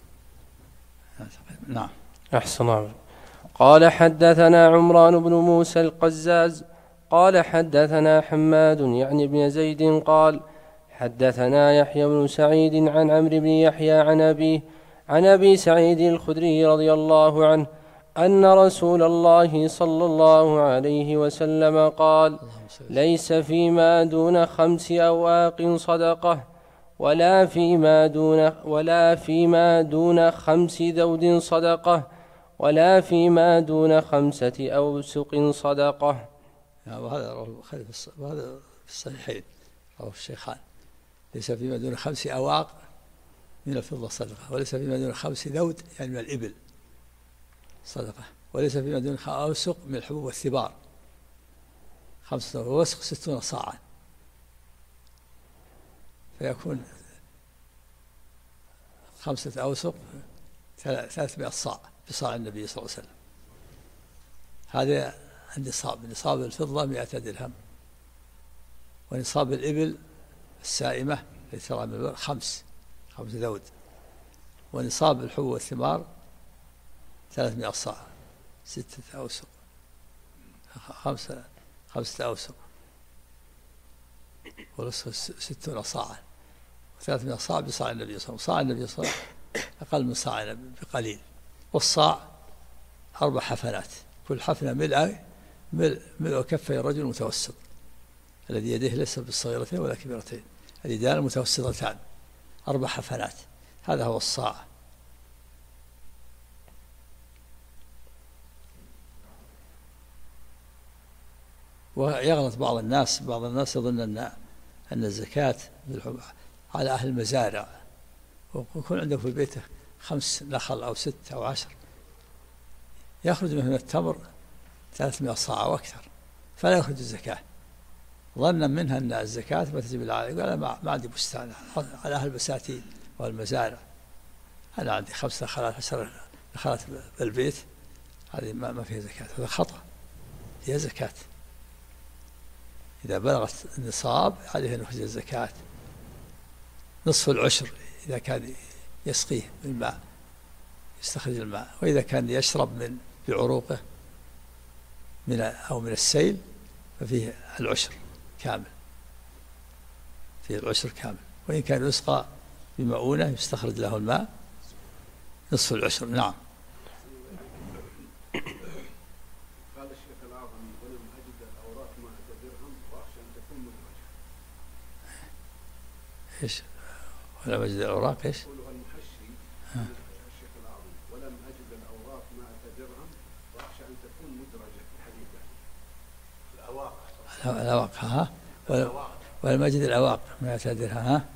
نعم. أحسن الله. قال حدثنا عمران بن موسى القزاز قال حدثنا حماد يعني بن زيد قال حدثنا يحيى بن سعيد عن عمرو بن يحيى عن أبي سعيد الخدري رضي الله عنه أن رسول الله صلى الله عليه وسلم قال: ليس فيما دون 5 أواق صدقة، ولا فيما دون 5 ذود صدقة، ولا فيما دون 5 أوسق صدقة. وهذا رواه البخاري وهذا في الصحيحين، رواه الشيخان. ليس فيما دون 5 أواق من الفضة صدقة، وليس فيما دون 5 ذود يعني من الإبل صدقة، وليس فيما دون 5 أوسق من الحبوب والثمار 5 ووسق 60 صاعا، فيكون 5 أوسق 300 صاع بصاع النبي صلى الله عليه وسلم. هذا النصاب. نصاب الفضة 100 درهم، ونصاب الإبل السائمة التي ترى من الورق 5 ذود، ونصاب الحبوب والثمار 300 صاع 6 أوسق 5 أوسق، والوسق 60 صاعا، و300 صاع بصاع النبي صلى الله عليه وسلم. صاع النبي صلى الله عليه وسلم أقل من صاعنا بقليل. والصاع 4 حفنات، كل حفنة ملء كفي الرجل متوسط، الذي يديه ليس بالصغيرتين ولا كبيرتين، اليدان المتوسطتان 4 حفنات، هذا هو الصاع. ويغلط بعض الناس يظن أن الزكاة على أهل المزارع، ويكون عنده في بيته 5 نخل أو 6 أو 10، يخرج من التمر 300 صاع وأكثر، فلا يخرج الزكاة، ظنا منها أن الزكاة ما تجب العالم. قال ما عندي بستان، على أهل البساتين والمزارع، أنا عندي 5 نخلات 10 نخلات بالبيت، هذه ما فيها زكاة، هذا خطأ، فيها زكاة. إذا بلغت النصاب عليه أن يخرج الزكاة، نصف العشر إذا كان يسقيه بالماء يستخرج الماء، وإذا كان يشرب بعروقه من السيل ففيه العشر كامل، فيه العشر كامل. وإن كان يسقى بمؤونة يستخرج له الماء نصف العشر. نعم. قال الشيخ الأعظم ولم أجد الأوراق ما أتدرهم وأخشى أن تكون مدرجة. إيش؟ ولم أجد الأوراق إيش؟ يقولها المحشي الشيخ الأعظم ولم أجد الأوراق ما أتدرهم وأخشى أن تكون مدرجة في الحديث. الأواق ها؟ ولم أجد الأواق ما أتدرها ها؟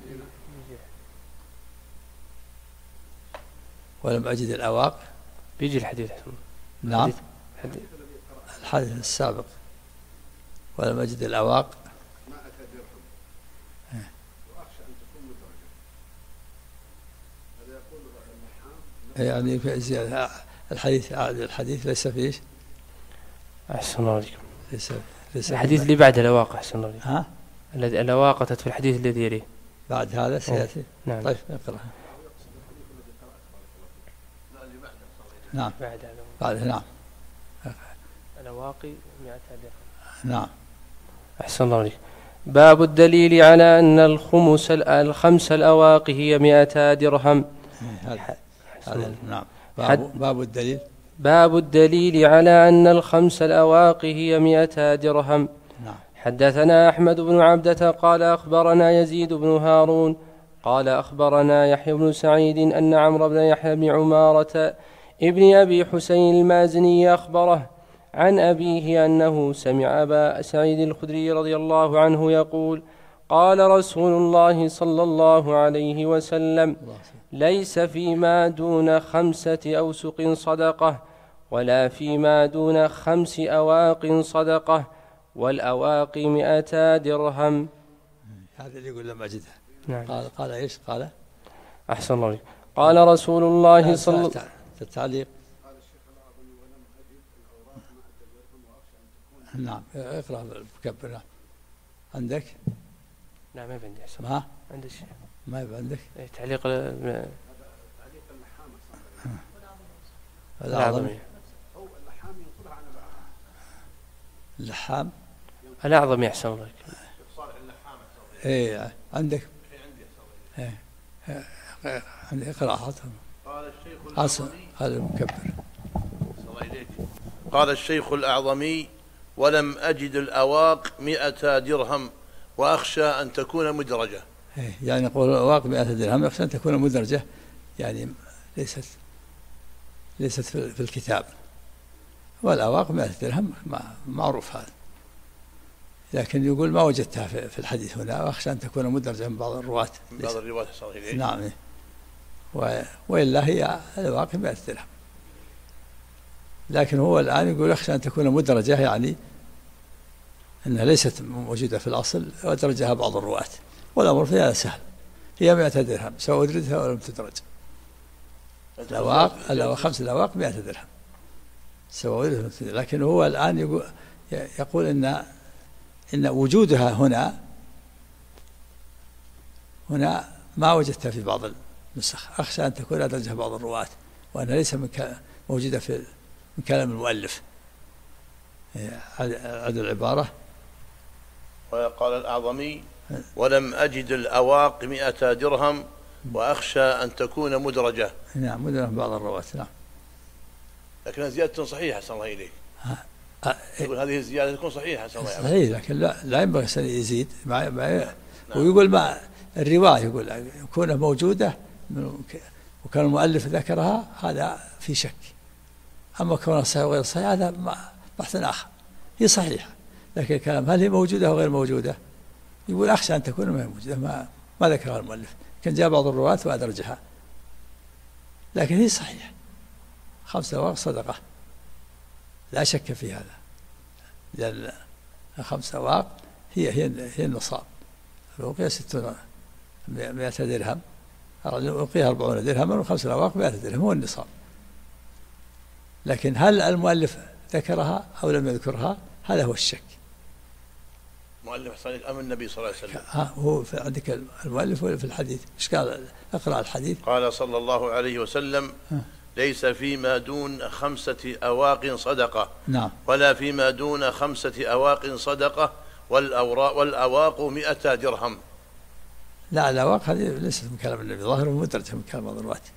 ولم أجد الأواق بيجي الحديث. نعم، الحديث السابق ولم أجد الأواق ما أتدرهم وأخشى أن تكون مدرجة. هذا يقول اللحام يعني في زيادة الحديث ليس فيه. أحسن الله عليكم. ليس الحديث اللي بعد الأواق. أحسن الله عليكم. ها؟ الأواق أتت في الحديث الذي يليه. بعد هذا سيأتي. نعم. طيب اقرأ. نعم. بعد نعم. الأواقي 100 درهم. نعم. أحسن الله عليك. باب الدليل على أن الخمس الأواقي هي 200 درهم. هذا نعم. باب الدليل على أن الخمس الأواقي هي 200 درهم. نعم. حدثنا أحمد بن عبدة قال أخبرنا يزيد بن هارون قال أخبرنا يحيى بن سعيد أن عمرو بن يحيى بن عمارة ابن أبي حسين المازني أخبره عن أبيه أنه سمع أبا سعيد الخدري رضي الله عنه يقول قال رسول الله صلى الله عليه وسلم ليس فيما دون 5 أوسق صدقة ولا فيما دون 5 أواق صدقة والأواق 200 درهم. هذا اللي يقول لم أجدها. نعم. قال إيش؟ قال أحسن الله عليك. قال رسول الله صلى الله عليه وسلم التعليق. قال الشيخ الأعظم ولم أجد الأوراق ما أتدرهم وأخشى أن تكون. نعم. اقرأ المكبر. عندك؟ نعم. ما عندي. ما عندك شيء؟ ما يبقى عندك؟ تعليق اللحام الأعظمي. هو اللحام ينقلها عن الأعظم. اللحام الأعظم يحسن الله. صالح اللحام. إيه عندك؟ عندي. إيه عندي. اقرأ. قال الشيخ الأعظمي. هذا المكبر. قال الشيخ الأعظمي ولم أجد الأواق 200 درهم وأخشى أن تكون مدرجة. يعني يقول الأواق 100 درهم يخشى أن تكون مدرجة، يعني ليست في الكتاب. والأواق 100 درهم معروف هذا، لكن يقول ما وجدتها في الحديث هنا، وأخشى أن تكون مدرجة من بعض الرواة. من بعض الرواة نعم. وإلا هي الأواق 100 درهم، لكن هو الآن يقول أخشى أن تكون مدرجة، يعني أنها ليست موجودة في الأصل ودرجها بعض الرواة، والأمر فيها سهل. هي 100 درهم سواء أدرجها ولم تدرج. الأواق 5 الأواق 100 درهم سواء أدرجها ولم تدرج. لكن هو الآن يقول إن وجودها هنا ما وجدتها في بعض النسخ، أخشى أن تكون أدرجها بعض الرواة، وأنها ليس موجودة من كلام المؤلف. عدل العبارة. وقال الأعظمي ولم أجد الأواق 200 درهم وأخشى أن تكون مدرجة. نعم مدرجة بعض الرواة. نعم. لكن زيادة صحيحة صلى الله إليك. يقول هذه الزيادة تكون صحيحة صحيح، لكن لا ينبغي الإنسان يزيد ويقول ما الرواية يقول كونها موجودة وكان المؤلف ذكرها هذا في شك. أما كونها صحيح وغير صحيح هذا بحث آخر. هي صحيحة لكن الكلام هل هي موجودة أو غير موجودة، يقول أخشى أن تكون ما هي موجودة، ما ذكرها المؤلف، كان جاء بعض الرواة وأدرجها، لكن هي صحيحة. 5 أواق صدقة لا شك في هذا، لأن 5 أواق هي النصاب. الوقية 100 درهم، الوقية 40 درهما و5 أواق 100 درهم هو النصاب. لكن هل المؤلف ذكرها أو لم يذكرها هذا هو الشك. مؤلف صحيح أم النبي صلى الله عليه وسلم؟ هو عندك المؤلف ولا في الحديث؟ إيش قال؟ اقرأ الحديث. قال صلى الله عليه وسلم: ليس فيما دون 5 أواق صدقة. نعم. ولا فيما دون 5 أواق صدقة، والأواق 100 درهم. لا، الأواق هذه ليست من كلام النبي، ظاهره مدرجة من كلام بعض الرواة.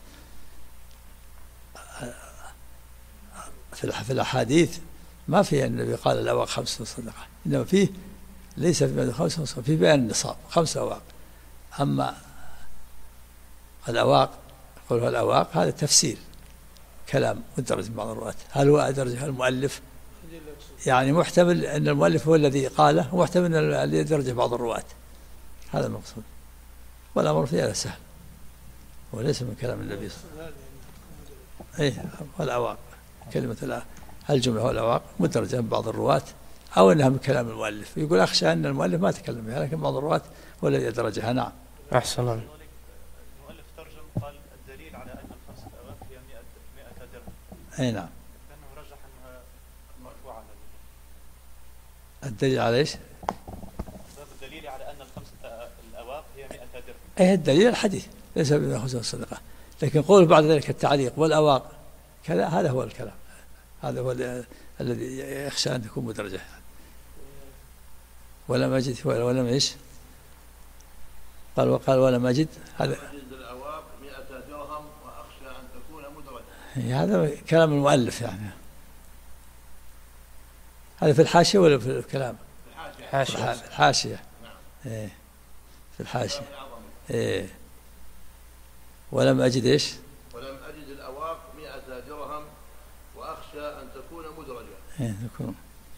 في الأحاديث ما في النبي قال الأواق 5 صدقة، إنما فيه ليس في بيان 5 صدقة، في بيان النصاب 5 أواق. أما الأواق يقول الأواق هذا تفسير كلام مدرج من بعض الرواة. هل هو أدرجه المؤلف؟ يعني محتمل أن المؤلف هو الذي قاله، ومحتمل أن الذي يدرجه بعض الرواة، هذا المقصود. والأمر في هذا سهل وليس من كلام النبي صلى الله عليه وسلم. والأواق كلمة الجملة والأواق مدرجة من بعض الرواة، أو أنها من كلام المؤلف، يقول أخشى أن المؤلف ما تكلم بها، لكن بعض الرواة هو الذي يدرجها. نعم. أحسن. المؤلف ترجم قال الدليل على أن 5 أواق هي 100 درهم. نعم. كأنه رجح أنها مرفوعة. الدليل على إيش؟ الدليل على أن 5 الأواق هي 100 درهم. الدليل الحديث ليس بمأخوذ الصدقة، لكن قول بعد ذلك التعليق والأواق كذا، هذا هو الكلام، هذا هو الذي يخشى أن تكون مدرجة. ولم أجد ولم إيش؟ قال ولم أجد هذا الأواق 100 درهم وأخشى أن تكون مدرجة. هذا كلام المؤلف يعني. هذا في الحاشية ولا في الكلام؟ في الحاشية. نعم. في الحاشية. ولم أجد إيش؟ ولم أجد الأواق 100 درهم وأخشى أن تكون مدرجة. تكون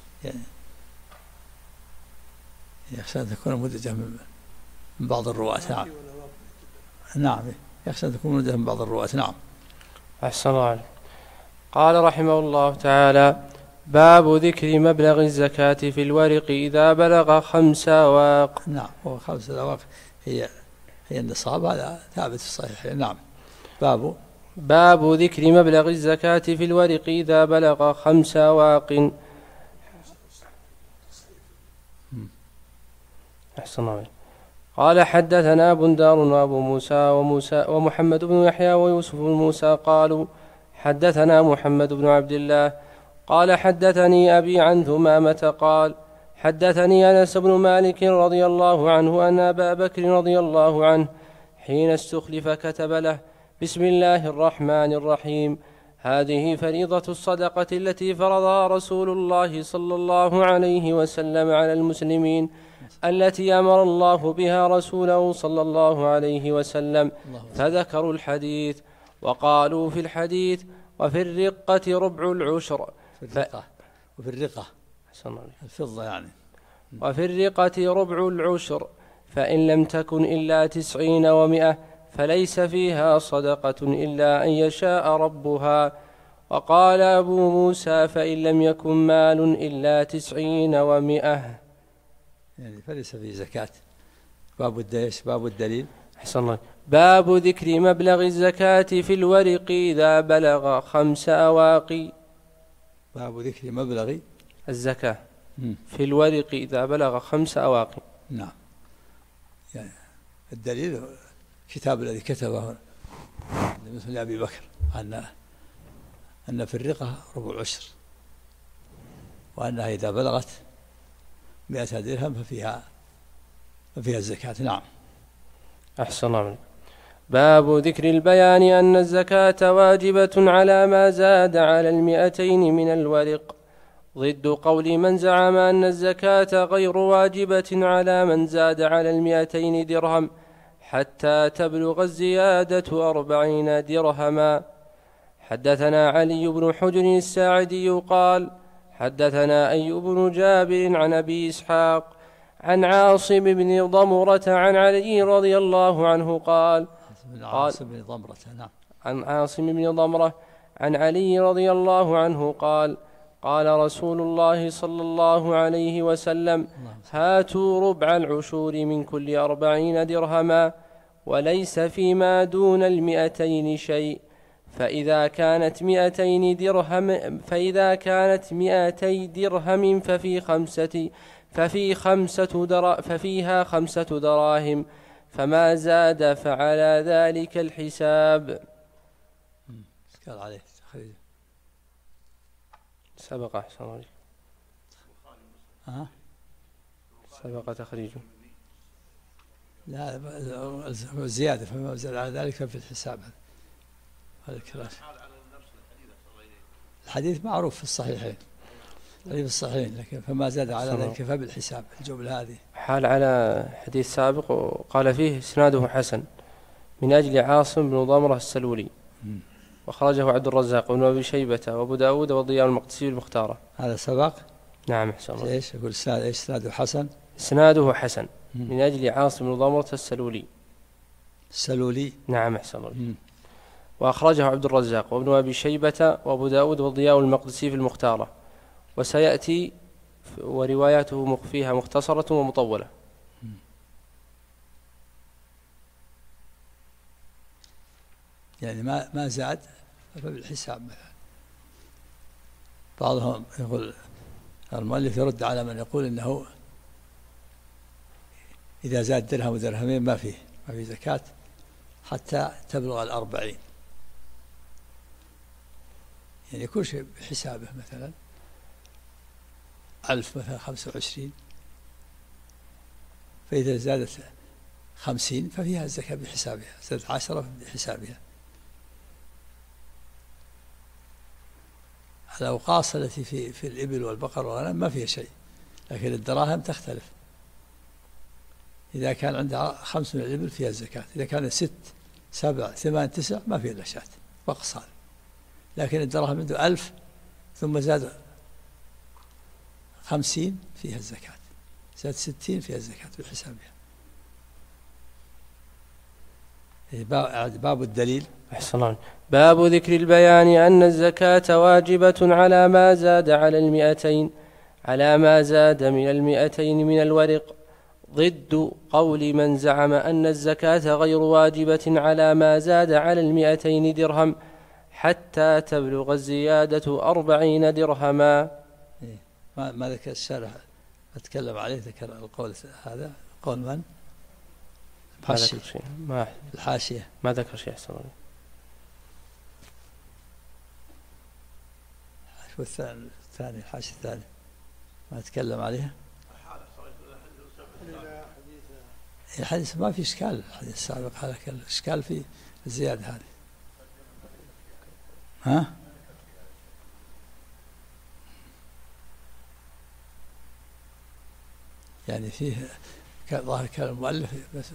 يخشى أن تكون مدرجة من بعض الرواة. نعم. نعم، يخشى أن تكون مدرجة من بعض الرواة. نعم. أحسن الله عليك. قال رحمه الله تعالى: باب ذكر مبلغ الزكاة في الورق إذا بلغ 5 أواق. نعم، هو 5 أواق هي النصاب، هذا ثابت في الصحيح. نعم. باب ذكر مبلغ الزكاة في الورق إذا بلغ 5 أواق. أحسن الله. قال: حدثنا بندار وأبو موسى ومحمد بن يحيى ويوسف بن موسى قالوا: حدثنا محمد بن عبد الله قال: حدثني أبي عن ثمامة قال: حدثني أنس بن مالك رضي الله عنه أن أبا بكر رضي الله عنه حين استخلف كتب له: بسم الله الرحمن الرحيم، هذه فريضة الصدقة التي فرضها رسول الله صلى الله عليه وسلم على المسلمين، التي أمر الله بها رسوله صلى الله عليه وسلم. فذكروا الحديث وقالوا في الحديث: وفي الرقة ربع العشر. وفي الرقة الفضة يعني. وفي الرقة ربع العشر، فإن لم تكن إلا 90 و100 فليس فيها صدقة إلا أن يشاء ربها. وقال أبو موسى: فإن لم يكن مال إلا 90 و100 يعني فليس فيه زكاة. باب الدليل. أحسن الله. باب ذكر مبلغ الزكاة في الورق إذا بلغ 5 أواق. باب ذكر مبلغ الزكاة في الورق إذا بلغ 5 أواق. نعم. يعني الدليل الكتاب الذي كتبه مثل أبي بكر أن في الرقة ربع العشر، وأنها إذا بلغت 100 درهم ففيها الزكاة. نعم. أحسن الله. باب ذكر البيان أن الزكاة واجبة على ما زاد على 200 من الورق. ضد قول من زعم أن الزكاة غير واجبة على من زاد على 200 درهم حتى تبلغ الزيادة 40 درهما. حدثنا علي بن حجر الساعدي قال حدثنا أيوب بن جابر عن أبي إسحاق عن عاصم بن ضمرة عن علي رضي الله عنه قال عن عاصم بن ضمرة عن علي رضي الله عنه قال قال رسول الله صلى الله عليه وسلم هاتوا ربع العشور من كل 40 درهما وليس فيما دون 200 شيء، فإذا كانت 200 درهم ففيها 5 دراهم، فما زاد فعلى ذلك الحساب. قال عليه تخريج سبق أحسن عليك سبق تخريجه. لا زيادة فما زاد على ذلك ففي الحساب. هذا الكلام الحديث معروف في الصحيحين، الحديث الصحيحين، لكن فما زاد على ذلك فبالحساب. الجملة هذه حال على حديث سابق وقال فيه اسناده حسن من أجل عاصم بن ضمرة السلولي، وخرجه عبد الرزاق وابن أبي شيبة وأبو داود والضياء المقدسي المختارة. هذا سبق. نعم أحسن الله. ايش يقول اسناده حسن؟ اسناده حسن من أجل عاصم بن ضمرة السلولي. السلولي. نعم أحسن الله. وأخرجه عبد الرزاق وابن أبي شيبة وأبو داود والضياء المقدسي في المختارة، وسيأتي ورواياته فيها مختصرة ومطولة. يعني ما زاد فبالحساب. بعضهم يقول المؤلف يرد على من يقول إنه إذا زاد درهم ودرهمين ما فيه زكاة حتى تبلغ 40. يعني كل شيء بحسابه، مثلا 1000 مثلا 25، فإذا زادت 50 ففيها الزكاة بحسابها، زادت 10 بحسابها. الأوقاص التي في الإبل والبقر والغنم ما فيها شيء، لكن الدراهم تختلف. إذا كان عندها 5 من الإبل فيها الزكاة، إذا كان 6 7 8 9 ما فيها إلا شاة بقص هذا. لكن الدراهم عنده 1000 ثم زاد 50 فيها الزكاة، زاد 60 فيها الزكاة بحسابها. باب الدليل. أحسن. باب ذكر البيان أن الزكاة واجبة على ما زاد على ما زاد من 200 من الورق، ضد قول من زعم أن الزكاة غير واجبة على ما زاد على 200 درهم حتى تبلغ الزيادة 40 درهما. ما ذكر الشارح أتكلم عليه، ذكر القول هذا قول من؟ الحاشية ما ذكر شيء. أحسن الله. الثاني الحاشية الثاني ما أتكلم عليها. الحديث ما في إشكال، الحديث السابق هذا الإشكال في الزيادة هذه. يعني فيه ظاهر كلام المؤلف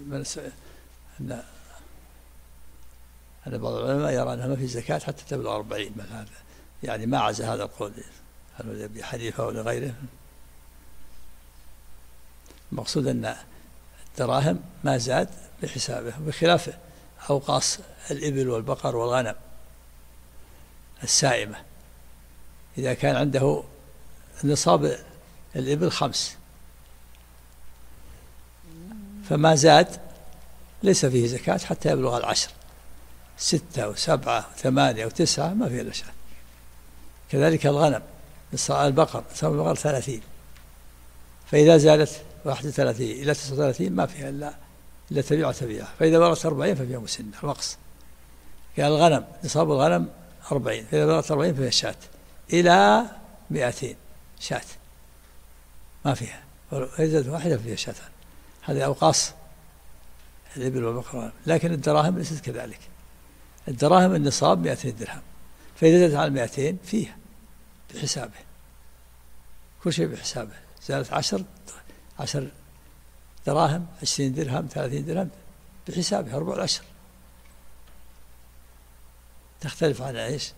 أن بعض العلماء يرى أنها ما في زكاة حتى تبلغ 40 من هذا، يعني ما عز هذا القول هل أبي حنيفة ولا غيره. المقصود أن الدراهم ما زاد بحسابه، بخلاف أوقاص الإبل والبقر والغنم السائمة. إذا كان عنده نصاب الإبل 5 فما زاد ليس فيه زكاة حتى يبلغ 10، 6 و7 و8 و9 ما فيه إلا شيء. كذلك الغنم البقر نصاب البقر 30، فإذا زادت 31 إلى 39 ما فيها إلا تبيع، فإذا بلغت 40 ففيها مسنة رقص. كان الغنم نصاب الغنم 40، فإذا بلغت 40 ففيها شاة إلى 200 شاة ما فيها، فإذا زادت واحدة فيها شاتان. هذه أوقاص الإبل والبقر. لكن الدراهم ليست كذلك، الدراهم النصاب 200 درهم، فإذا زادت على 200 فيها بحسابه. كل شيء بحسابه. زادت 10 دراهم، 20 درهم، 30 درهم بحسابها، ربع العشر. تختلف عن ايش؟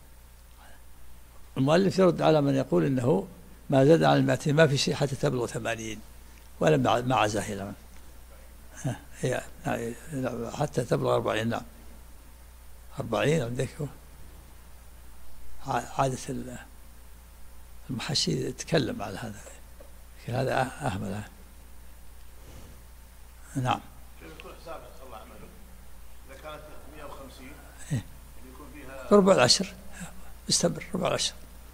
المؤلف يرد على من يقول انه ما زاد عن 200 ما في شيء حتى تبلغ 80 ولا مع زاهلة هي حتى تبلغ 40. نعم 40 عندك عادة المحشي يتكلم على هذا، لكن هذا أهمل. نعم يكون حسابها صلى الله عمله إذا كانت 150 يكون فيها ربع العشر، استمر ربع العشر.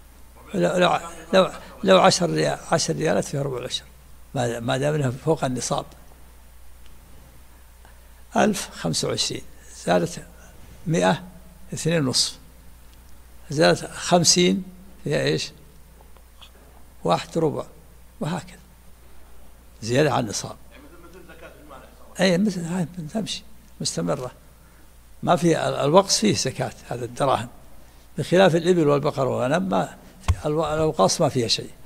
لو 10 ريالات فيها ربع العشر ما دام انها فوق النصاب. 1025 زادت 100 2.5، زادت 50 فيها ايش؟ 1 ربع، وهكذا زيادة عن النصاب. مثل زكاة المال. اي مثل هاي تمشي مستمرة، ما في الوقص فيه زكاة هذا الدراهم، بخلاف الإبل والبقر والغنم ما الأوقاص ما فيها شيء.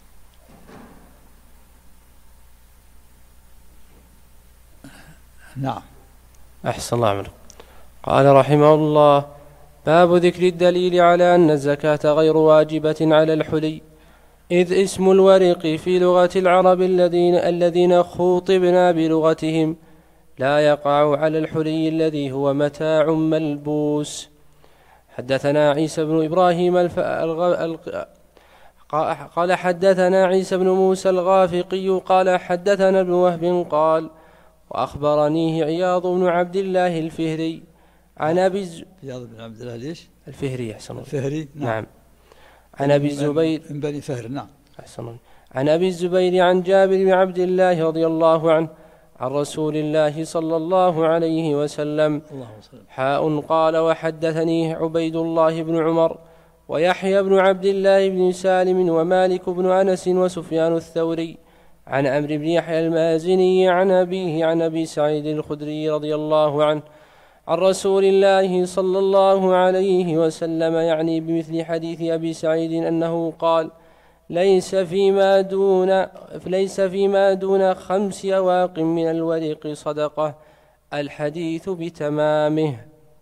نعم. أحسن الله عمله. قال رحمه الله: باب ذكر الدليل على أن الزكاة غير واجبة على الحلي، إذ اسم الورق في لغة العرب الذين خوطبنا بلغتهم لا يقع على الحلي الذي هو متاع ملبوس. حدثنا عيسى بن إبراهيم قال حدثنا عيسى بن موسى الغافقي قال حدثنا ابن وهب قال وأخبرنيه عياض بن عبد الله الفهري عن أبي عياض بن عبد الله ليش؟ الفهري أحسن الله. الفهري نعم. عن أبي الزبير من بني فهر. نعم. أحسن الله. عن أبي الزبير عن جابر بن عبد الله رضي الله عنه عن رسول الله صلى الله عليه وسلم حاء قال وحدثني عبيد الله بن عمر ويحيى بن عبد الله بن سالم ومالك بن أنس وسفيان الثوري عن عمرو بن يحيى المازني عن أبيه عن أبي سعيد الخدري رضي الله عنه عن رسول الله صلى الله عليه وسلم، يعني بمثل حديث أبي سعيد أنه قال ليس فيما دون 5 أواق من الورق صدقة، الحديث بتمامه.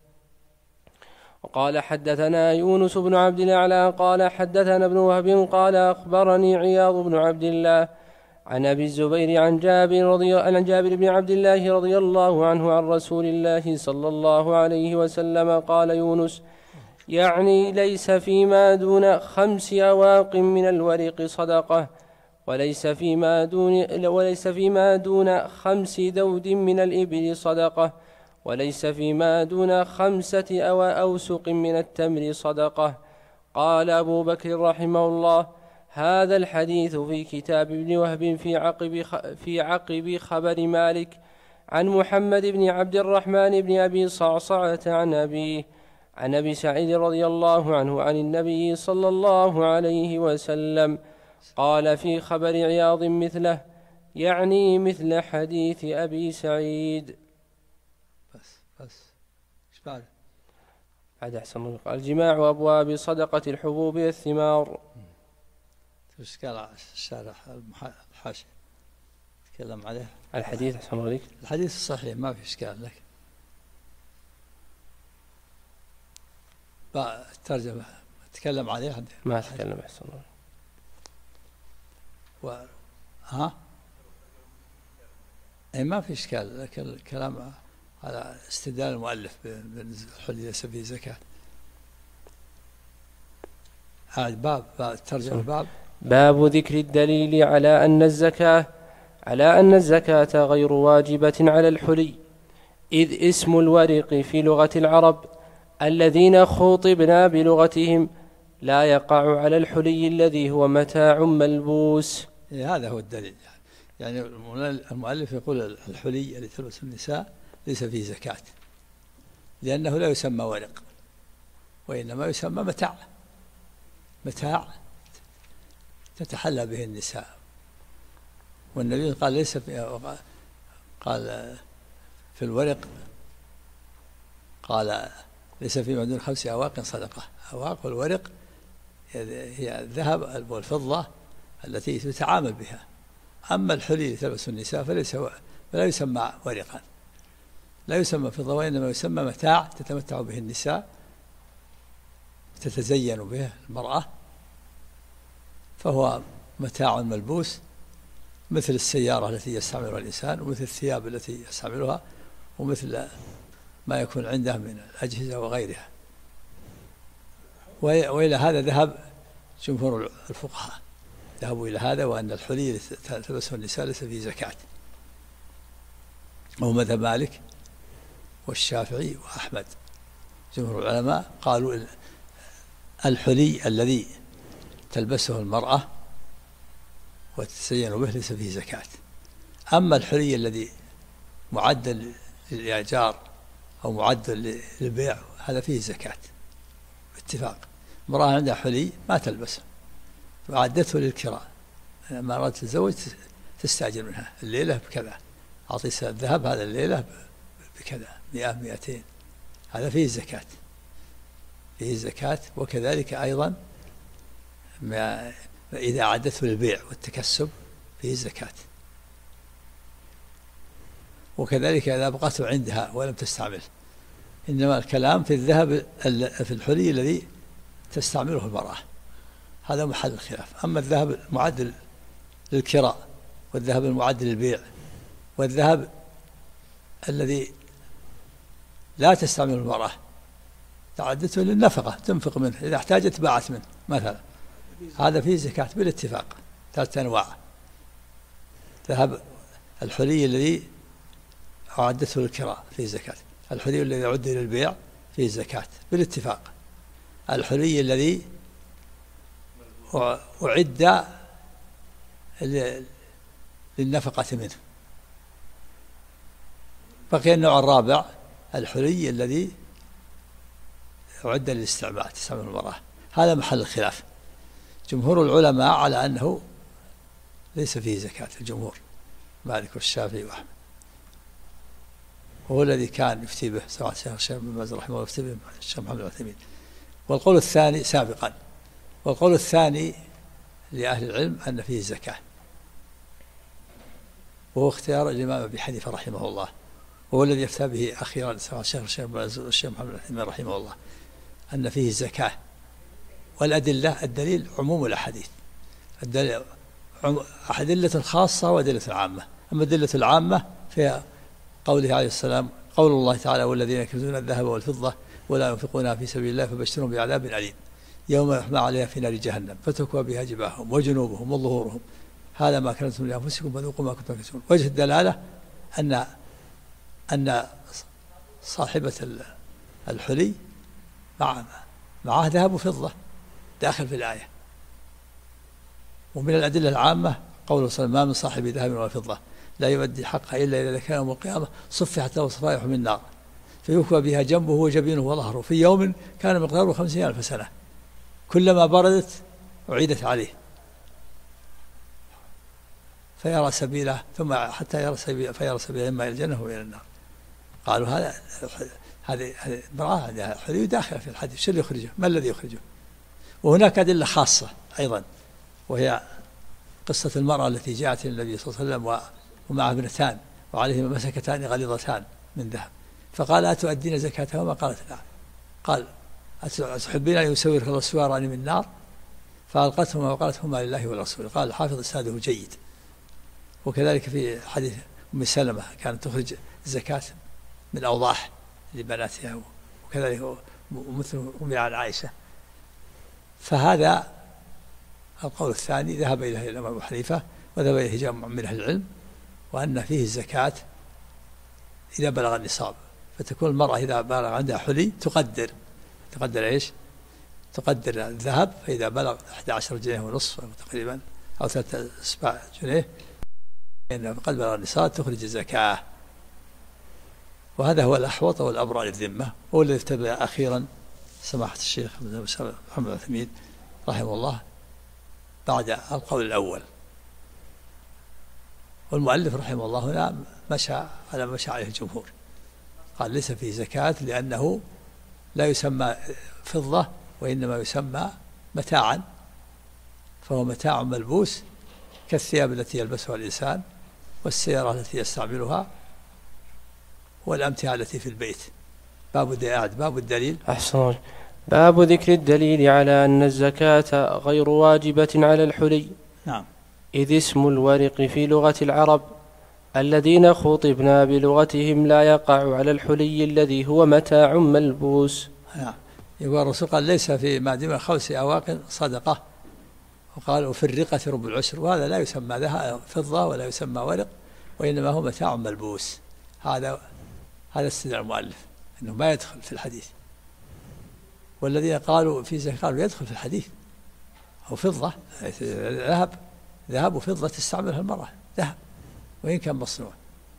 وقال حدثنا يونس بن عبد الأعلى قال حدثنا ابن وهب قال أخبرني عياض بن عبد الله عن أبي الزبير عن جابر بن عبد الله رضي الله عنه عن رسول الله صلى الله عليه وسلم قال يونس يعني ليس فيما دون 5 أواق من الورق صدقة، وليس فيما دون 5 دود من الإبل صدقة، وليس فيما دون 5 أوسق من التمر صدقة. قال أبو بكر رحمه الله: هذا الحديث في كتاب ابن وهب في عقب خبر مالك عن محمد بن عبد الرحمن بن أبي صعصعة عن أبيه عن أبي سعيد رضي الله عنه عن النبي صلى الله عليه وسلم قال في خبر عياض مثله، يعني مثل حديث أبي سعيد. بس ايش بعد؟ بعد أحسن الجماع أبواب صدقة الحبوب والثمار. إشكال الشارح الحاشية تكلم عليه الحديث أحسن الله عليك. الحديث الصحيح ما في إشكال لك. الترجمة تكلم عليه ما تكلم أحسن الله. أي ما في إشكال، لكن الكلام على استدلال المؤلف بالحلي ليس فيه زكاة. هذا باب الترجمة باب ذكر الدليل على أن الزكاة غير واجبة على الحلي، إذ اسم الورق في لغة العرب الذين خوطبنا بلغتهم لا يقع على الحلي الذي هو متاع ملبوس. هذا هو الدليل. يعني المؤلف يقول الحلي الذي تلبس النساء ليس فيه زكاة، لأنه لا يسمى ورق، وإنما يسمى متاع تتحلى به النساء. والنبي قال ليس قال في الورق قال ليس فيما دون 5 أواق صدقة. أواق والورق هي الذهب والفضة التي تتعامل بها. أما الحلي التي تلبس النساء فلا يسمى ورقا، لا يسمى فضة، وإنما يسمى متاع تتمتع به النساء، تتزين به المرأة، فهو متاع ملبوس مثل السيارة التي يستعملها الإنسان، ومثل الثياب التي يستعملها، ومثل ما يكون عنده من الأجهزة وغيرها. وإلى هذا ذهب جمهور الفقهاء، ذهبوا إلى هذا، وأن الحلي التي تلبسه النساء ليس فيه زكاة، وهو مذهب مالك والشافعي وأحمد. جمهور العلماء قالوا الحلي الذي تلبسه المرأة وتتزين به ليس فيه زكاة. أما الحلي الذي معدل للإعجار أو معدل للبيع هذا فيه زكاة باتفاق. امرأة عندها حلي ما تلبسه وعدته للكراء، لما أردت تتزوج تستأجر منها الليلة بكذا، أعطي الذهب هذا الليلة بكذا 100-200، هذا فيه زكاة، فيه زكاة. وكذلك أيضا إذا أعدته للبيع والتكسب فيه زكاة. وكذلك إذا بقته عندها ولم تستعمل. إنما الكلام في الذهب في الحلي الذي تستعمله المرأة، هذا محل الخلاف. أما الذهب المعدل للكراء، والذهب المعدل للبيع، والذهب الذي لا تستعمله المرأة تعدته للنفقة، تنفق منه، إذا احتاجت باعت منه مثلا، هذا فيه زكاة بالاتفاق. 3 أنواع: ذهب الحلي الذي أعدته للكراء فيه زكاة، الحلي الذي أعد للبيع فيه زكاة بالاتفاق، الحلي الذي أعد للنفقة منه. بقي النوع الرابع الحلي الذي أعد للاستعمال، تستعمل المرأة، هذا محل الخلاف. جمهور العلماء على أنه ليس فيه زكاة، الجمهور مالك والشافعي وأحمد، وهو الذي كان يفتي به سواء الشيخ بن باز رحمه الله يفتي به الشيخ محمد العثيمين. والقول الثاني سابقا، والقول الثاني لأهل العلم أن فيه زكاة، وهو اختيار الإمام أبي حنيفة رحمه الله، وهو الذي يفتى به أخيرا سواء الشيخ محمد العثيمين رحمه الله، أن فيه زكاة. والأدلة، الدليل عموم الأحاديث، الدليل أدلة خاصة وأدلة عامة. أما الأدلة العامة فيها قوله عليه السلام، قول الله تعالى: والذين يكنزون الذهب والفضة ولا ينفقونها في سبيل الله فبشرهم بعذاب أليم يوم يحمى عليها في نار جهنم فتكوى بها جباههم وجنوبهم وظهورهم هذا ما كنتم لأنفسكم فذوقوا ما كنتم تكسبون. وجه الدلالة أن صاحبة الحلي معه ذهب وفضة داخل في الآية. ومن الأدلة العامة قوله صلى الله عليه وسلم: ما من صاحب ذهب ولا فضة لا يؤدي حقها إلا إذا كان يوم القيامة صفحت له صفائح من نار فيكوى بها جنبه وجبينه وظهره في يوم كان مقداره 50,000 سنة كلما بردت أعيدت عليه فيرى سبيله ثم حتى يرى سبيله إما إلى الجنة وإلى النار. قالوا هذه امرأة عندها حلي داخلة في الحديث، شو اللي يخرجه؟ ما الذي يخرجه؟ وهناك أدلة خاصة أيضا، وهي قصة المرأة التي جاءت إلى النبي صلى الله عليه وسلم ومعها ابنتان وعليهما مسكتان غليظتان من ذهب، فقال: أتؤدين زكاتهما؟ قالت: نعم. قال: أتحبين أن يسورك الله سواران من نار؟ فألقتهما وقالت: هما لله ولرسوله. قال الحافظ: إسناده جيد. وكذلك في حديث أم سلمة كانت تخرج زكاة من أوضاح لبناتها، وكذلك مثل أم عائشة. فهذا القول الثاني ذهب إليه الإمام أبو حنيفة وذهب إليه جمع من أهل العلم، وأن فيه الزكاة إذا بلغ النصاب. فتكون المرأة إذا بلغ عندها حلي تقدر إيش؟ تقدر الذهب، فإذا بلغ 11 جنيه ونصف تقريبا أو 3 جنيه إن قد بلغ النصاب تخرج الزكاة. وهذا هو الأحوط والأبرأ للذمة، هو الذي اتبع أخيرا سماحة الشيخ محمد العثيمين رحمه الله بعد القول الأول. والمؤلف رحمه الله هنا مشى على مشى عليه الجمهور، قال ليس فيه زكاة لأنه لا يسمى فضة وإنما يسمى متاعا، فهو متاع ملبوس كالثياب التي يلبسها الإنسان، والسيارة التي يستعملها، والأمتعة التي في البيت. باب الدليل. أحسن. باب ذكر الدليل على أن الزكاة غير واجبة على الحلي. نعم. إذ اسم الورق في لغة العرب الذين خطبنا بلغتهم لا يقع على الحلي الذي هو متاع ملبوس. نعم. يقول الرسول قال ليس في ما دون 5 أواق صدقة، وقال وفي الرقة ربع العشر، وهذا لا يسمى فضة ولا يسمى ورق، وإنما هو متاع ملبوس. هذا استدلال المؤلف أنه ما يدخل في الحديث. والذين قالوا في زكاة قالوا يدخل في الحديث، أو فضة، ذهب وفضة تستعملها المرأة، ذهب وإن كان مصنوع.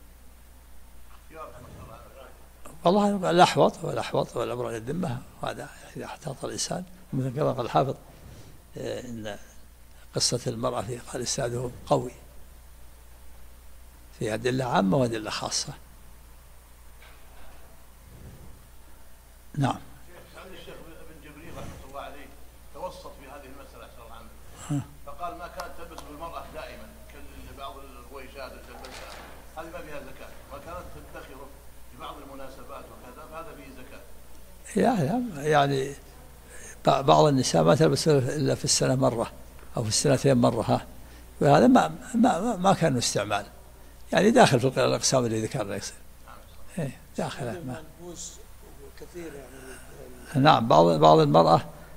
والله الأحوط والأبرق الذمة، وهذا إذا احتاط الإنسان. مثل كما قال الحافظ إن قصة المرأة في قال إسناده قوي، في أدلة عامة وأدلة خاصة. نعم. الشيخ ابن جبريل رحمه الله عليه توسط في هذه المسألة أحسن الله عنه، فقال ما كانت تلبس بالمرأة دائما كبعض الغويشات تلبسها، هذه ما فيها زكاة، وكانت تدخره في بعض المناسبات وكذا، فهذا فيه زكاة. يعني بعض النساء ما تلبس إلا في السنة مرة أو في السنتين مرة، وهذا ما كان استعمال، يعني داخل في الأقسام اللي ذكرنا يصير. داخل. نعم. بعض المرأة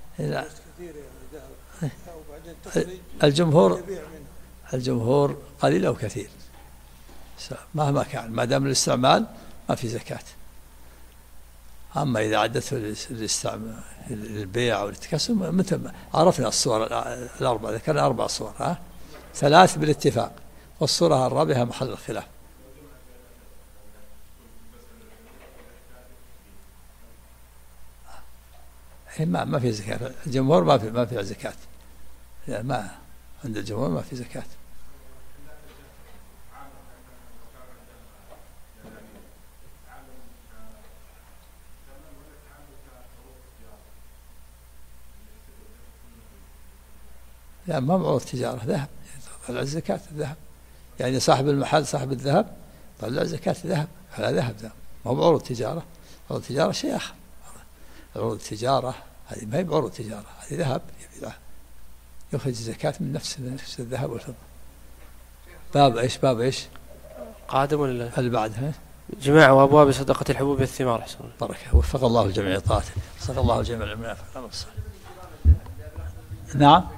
الجمهور قليل أو كثير مهما كان، ما دام الاستعمال ما في زكاة. أما إذا عدته للبيع أو للتكسب، مثل عرفنا الصور الأربعة، ذكرنا 4 صور، 3 بالاتفاق، والصورة الرابعة محل الخلاف. ما في زكاة. الجمهور ما في زكاة، يعني ما عند الجمهور ما في زكاة. لا، ما بعروض تجارة، ذهب طلع الزكاة الذهب، يعني صاحب المحل صاحب الذهب طلع زكاة الذهب على ذهب، ما هو بعروض تجارة. عروض التجارة شيء آخر. عروض التجارة هذه ما هي بعروض تجارة، هذه ذهب يخرج الزكاة من نفس الذهب والفضة. باب ايش؟ قادم ولا اللي بعدها؟ جماعة وأبواب صدقة الحبوب والثمار. أحسن. بركة. وفق الله الجميع طاعته، صدق الله الجميع المنافق. نعم.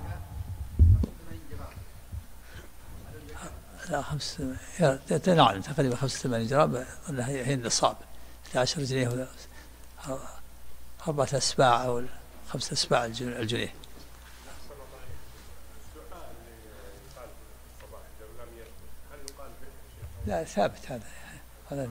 لا 5 نعم تقريبا 85 جرام، هي النصاب 11 جنيه ولا 4 أسباع أو 5 أسباع الجنيه. لا ثابت هذا.